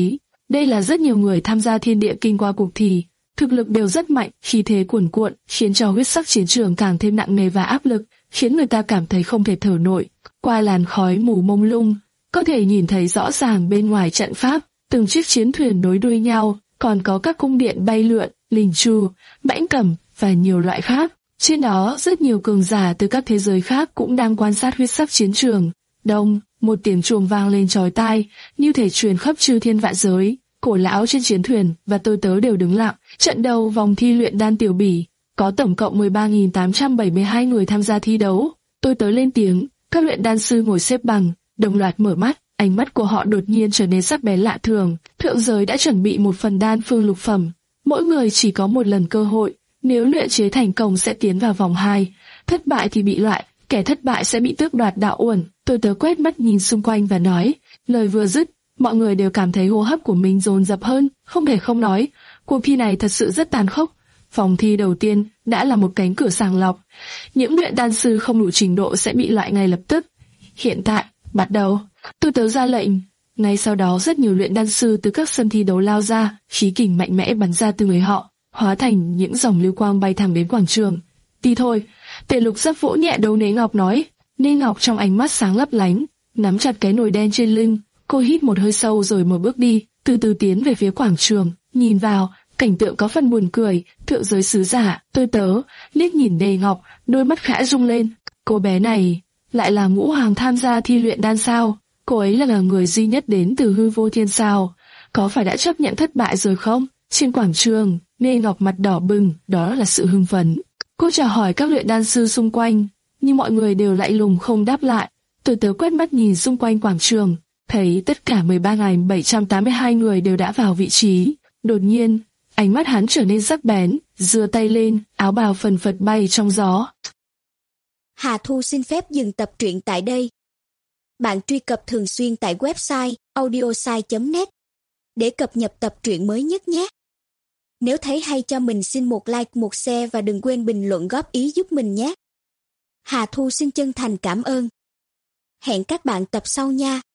Đây là rất nhiều người tham gia thiên địa kinh qua cuộc thi, thực lực đều rất mạnh, khí thế cuồn cuộn, khiến cho huyết sắc chiến trường càng thêm nặng nề và áp lực, khiến người ta cảm thấy không thể thở nổi. Qua làn khói mù mông lung, có thể nhìn thấy rõ ràng bên ngoài trận pháp, từng chiếc chiến thuyền nối đuôi nhau, còn có các cung điện bay lượn, linh chu, mãnh cầm và nhiều loại khác. Trên đó rất nhiều cường giả từ các thế giới khác cũng đang quan sát huyết sắc chiến trường. Đông, một tiếng chuông vang lên chói tai, như thể truyền khắp chư thiên vạn giới. Cổ lão trên chiến thuyền và tôi tớ đều đứng lặng. Trận đầu vòng thi luyện đan tiểu bỉ, có tổng cộng mười ba nghìn tám trăm bảy mươi hai người tham gia thi đấu. Tôi tớ lên tiếng, các luyện đan sư ngồi xếp bằng, đồng loạt mở mắt, ánh mắt của họ đột nhiên trở nên sắc bén lạ thường. Thượng giới đã chuẩn bị một phần đan phương lục phẩm, mỗi người chỉ có một lần cơ hội, nếu luyện chế thành công sẽ tiến vào vòng hai, thất bại thì bị loại, kẻ thất bại sẽ bị tước đoạt đạo uẩn. Tôi tớ quét mắt nhìn xung quanh và nói, lời vừa dứt, mọi người đều cảm thấy hô hấp của mình dồn dập hơn, không thể không nói, cuộc thi này thật sự rất tàn khốc. Vòng thi đầu tiên đã là một cánh cửa sàng lọc, những luyện đan sư không đủ trình độ sẽ bị loại ngay lập tức. Hiện tại, bắt đầu, tôi tớ ra lệnh. Ngay sau đó rất nhiều luyện đan sư từ các sân thi đấu lao ra, khí kình mạnh mẽ bắn ra từ người họ, hóa thành những dòng lưu quang bay thẳng đến quảng trường. Đi thôi, Tề Lục Giáp vỗ nhẹ đầu Nê Ngọc nói. Nê Ngọc trong ánh mắt sáng lấp lánh, nắm chặt cái nồi đen trên lưng. Cô hít một hơi sâu rồi mở bước đi, từ từ tiến về phía quảng trường. Nhìn vào, cảnh tượng có phần buồn cười. Thượng giới sứ giả, tôi tớ, liếc nhìn Nê Ngọc, đôi mắt khẽ rung lên. Cô bé này lại là ngũ hoàng tham gia thi luyện đan sao? Cô ấy là, là người duy nhất đến từ hư vô thiên sao? Có phải đã chấp nhận thất bại rồi không? Trên quảng trường, Nê Ngọc mặt đỏ bừng, đó là sự hưng phấn. Cô chào hỏi các luyện đan sư xung quanh, nhưng mọi người đều lạnh lùng không đáp lại. Tôi tớ quét mắt nhìn xung quanh quảng trường, thấy tất cả mười ba nghìn bảy trăm tám mươi hai người đều đã vào vị trí. Đột nhiên, ánh mắt hắn trở nên sắc bén, giơ tay lên, áo bào phần phật bay trong gió. Hà Thu xin phép dừng tập truyện tại đây. Bạn truy cập thường xuyên tại website audiosai chấm net để cập nhật tập truyện mới nhất nhé. Nếu thấy hay cho mình xin một like, một share và đừng quên bình luận góp ý giúp mình nhé. Hà Thu xin chân thành cảm ơn. Hẹn các bạn tập sau nha.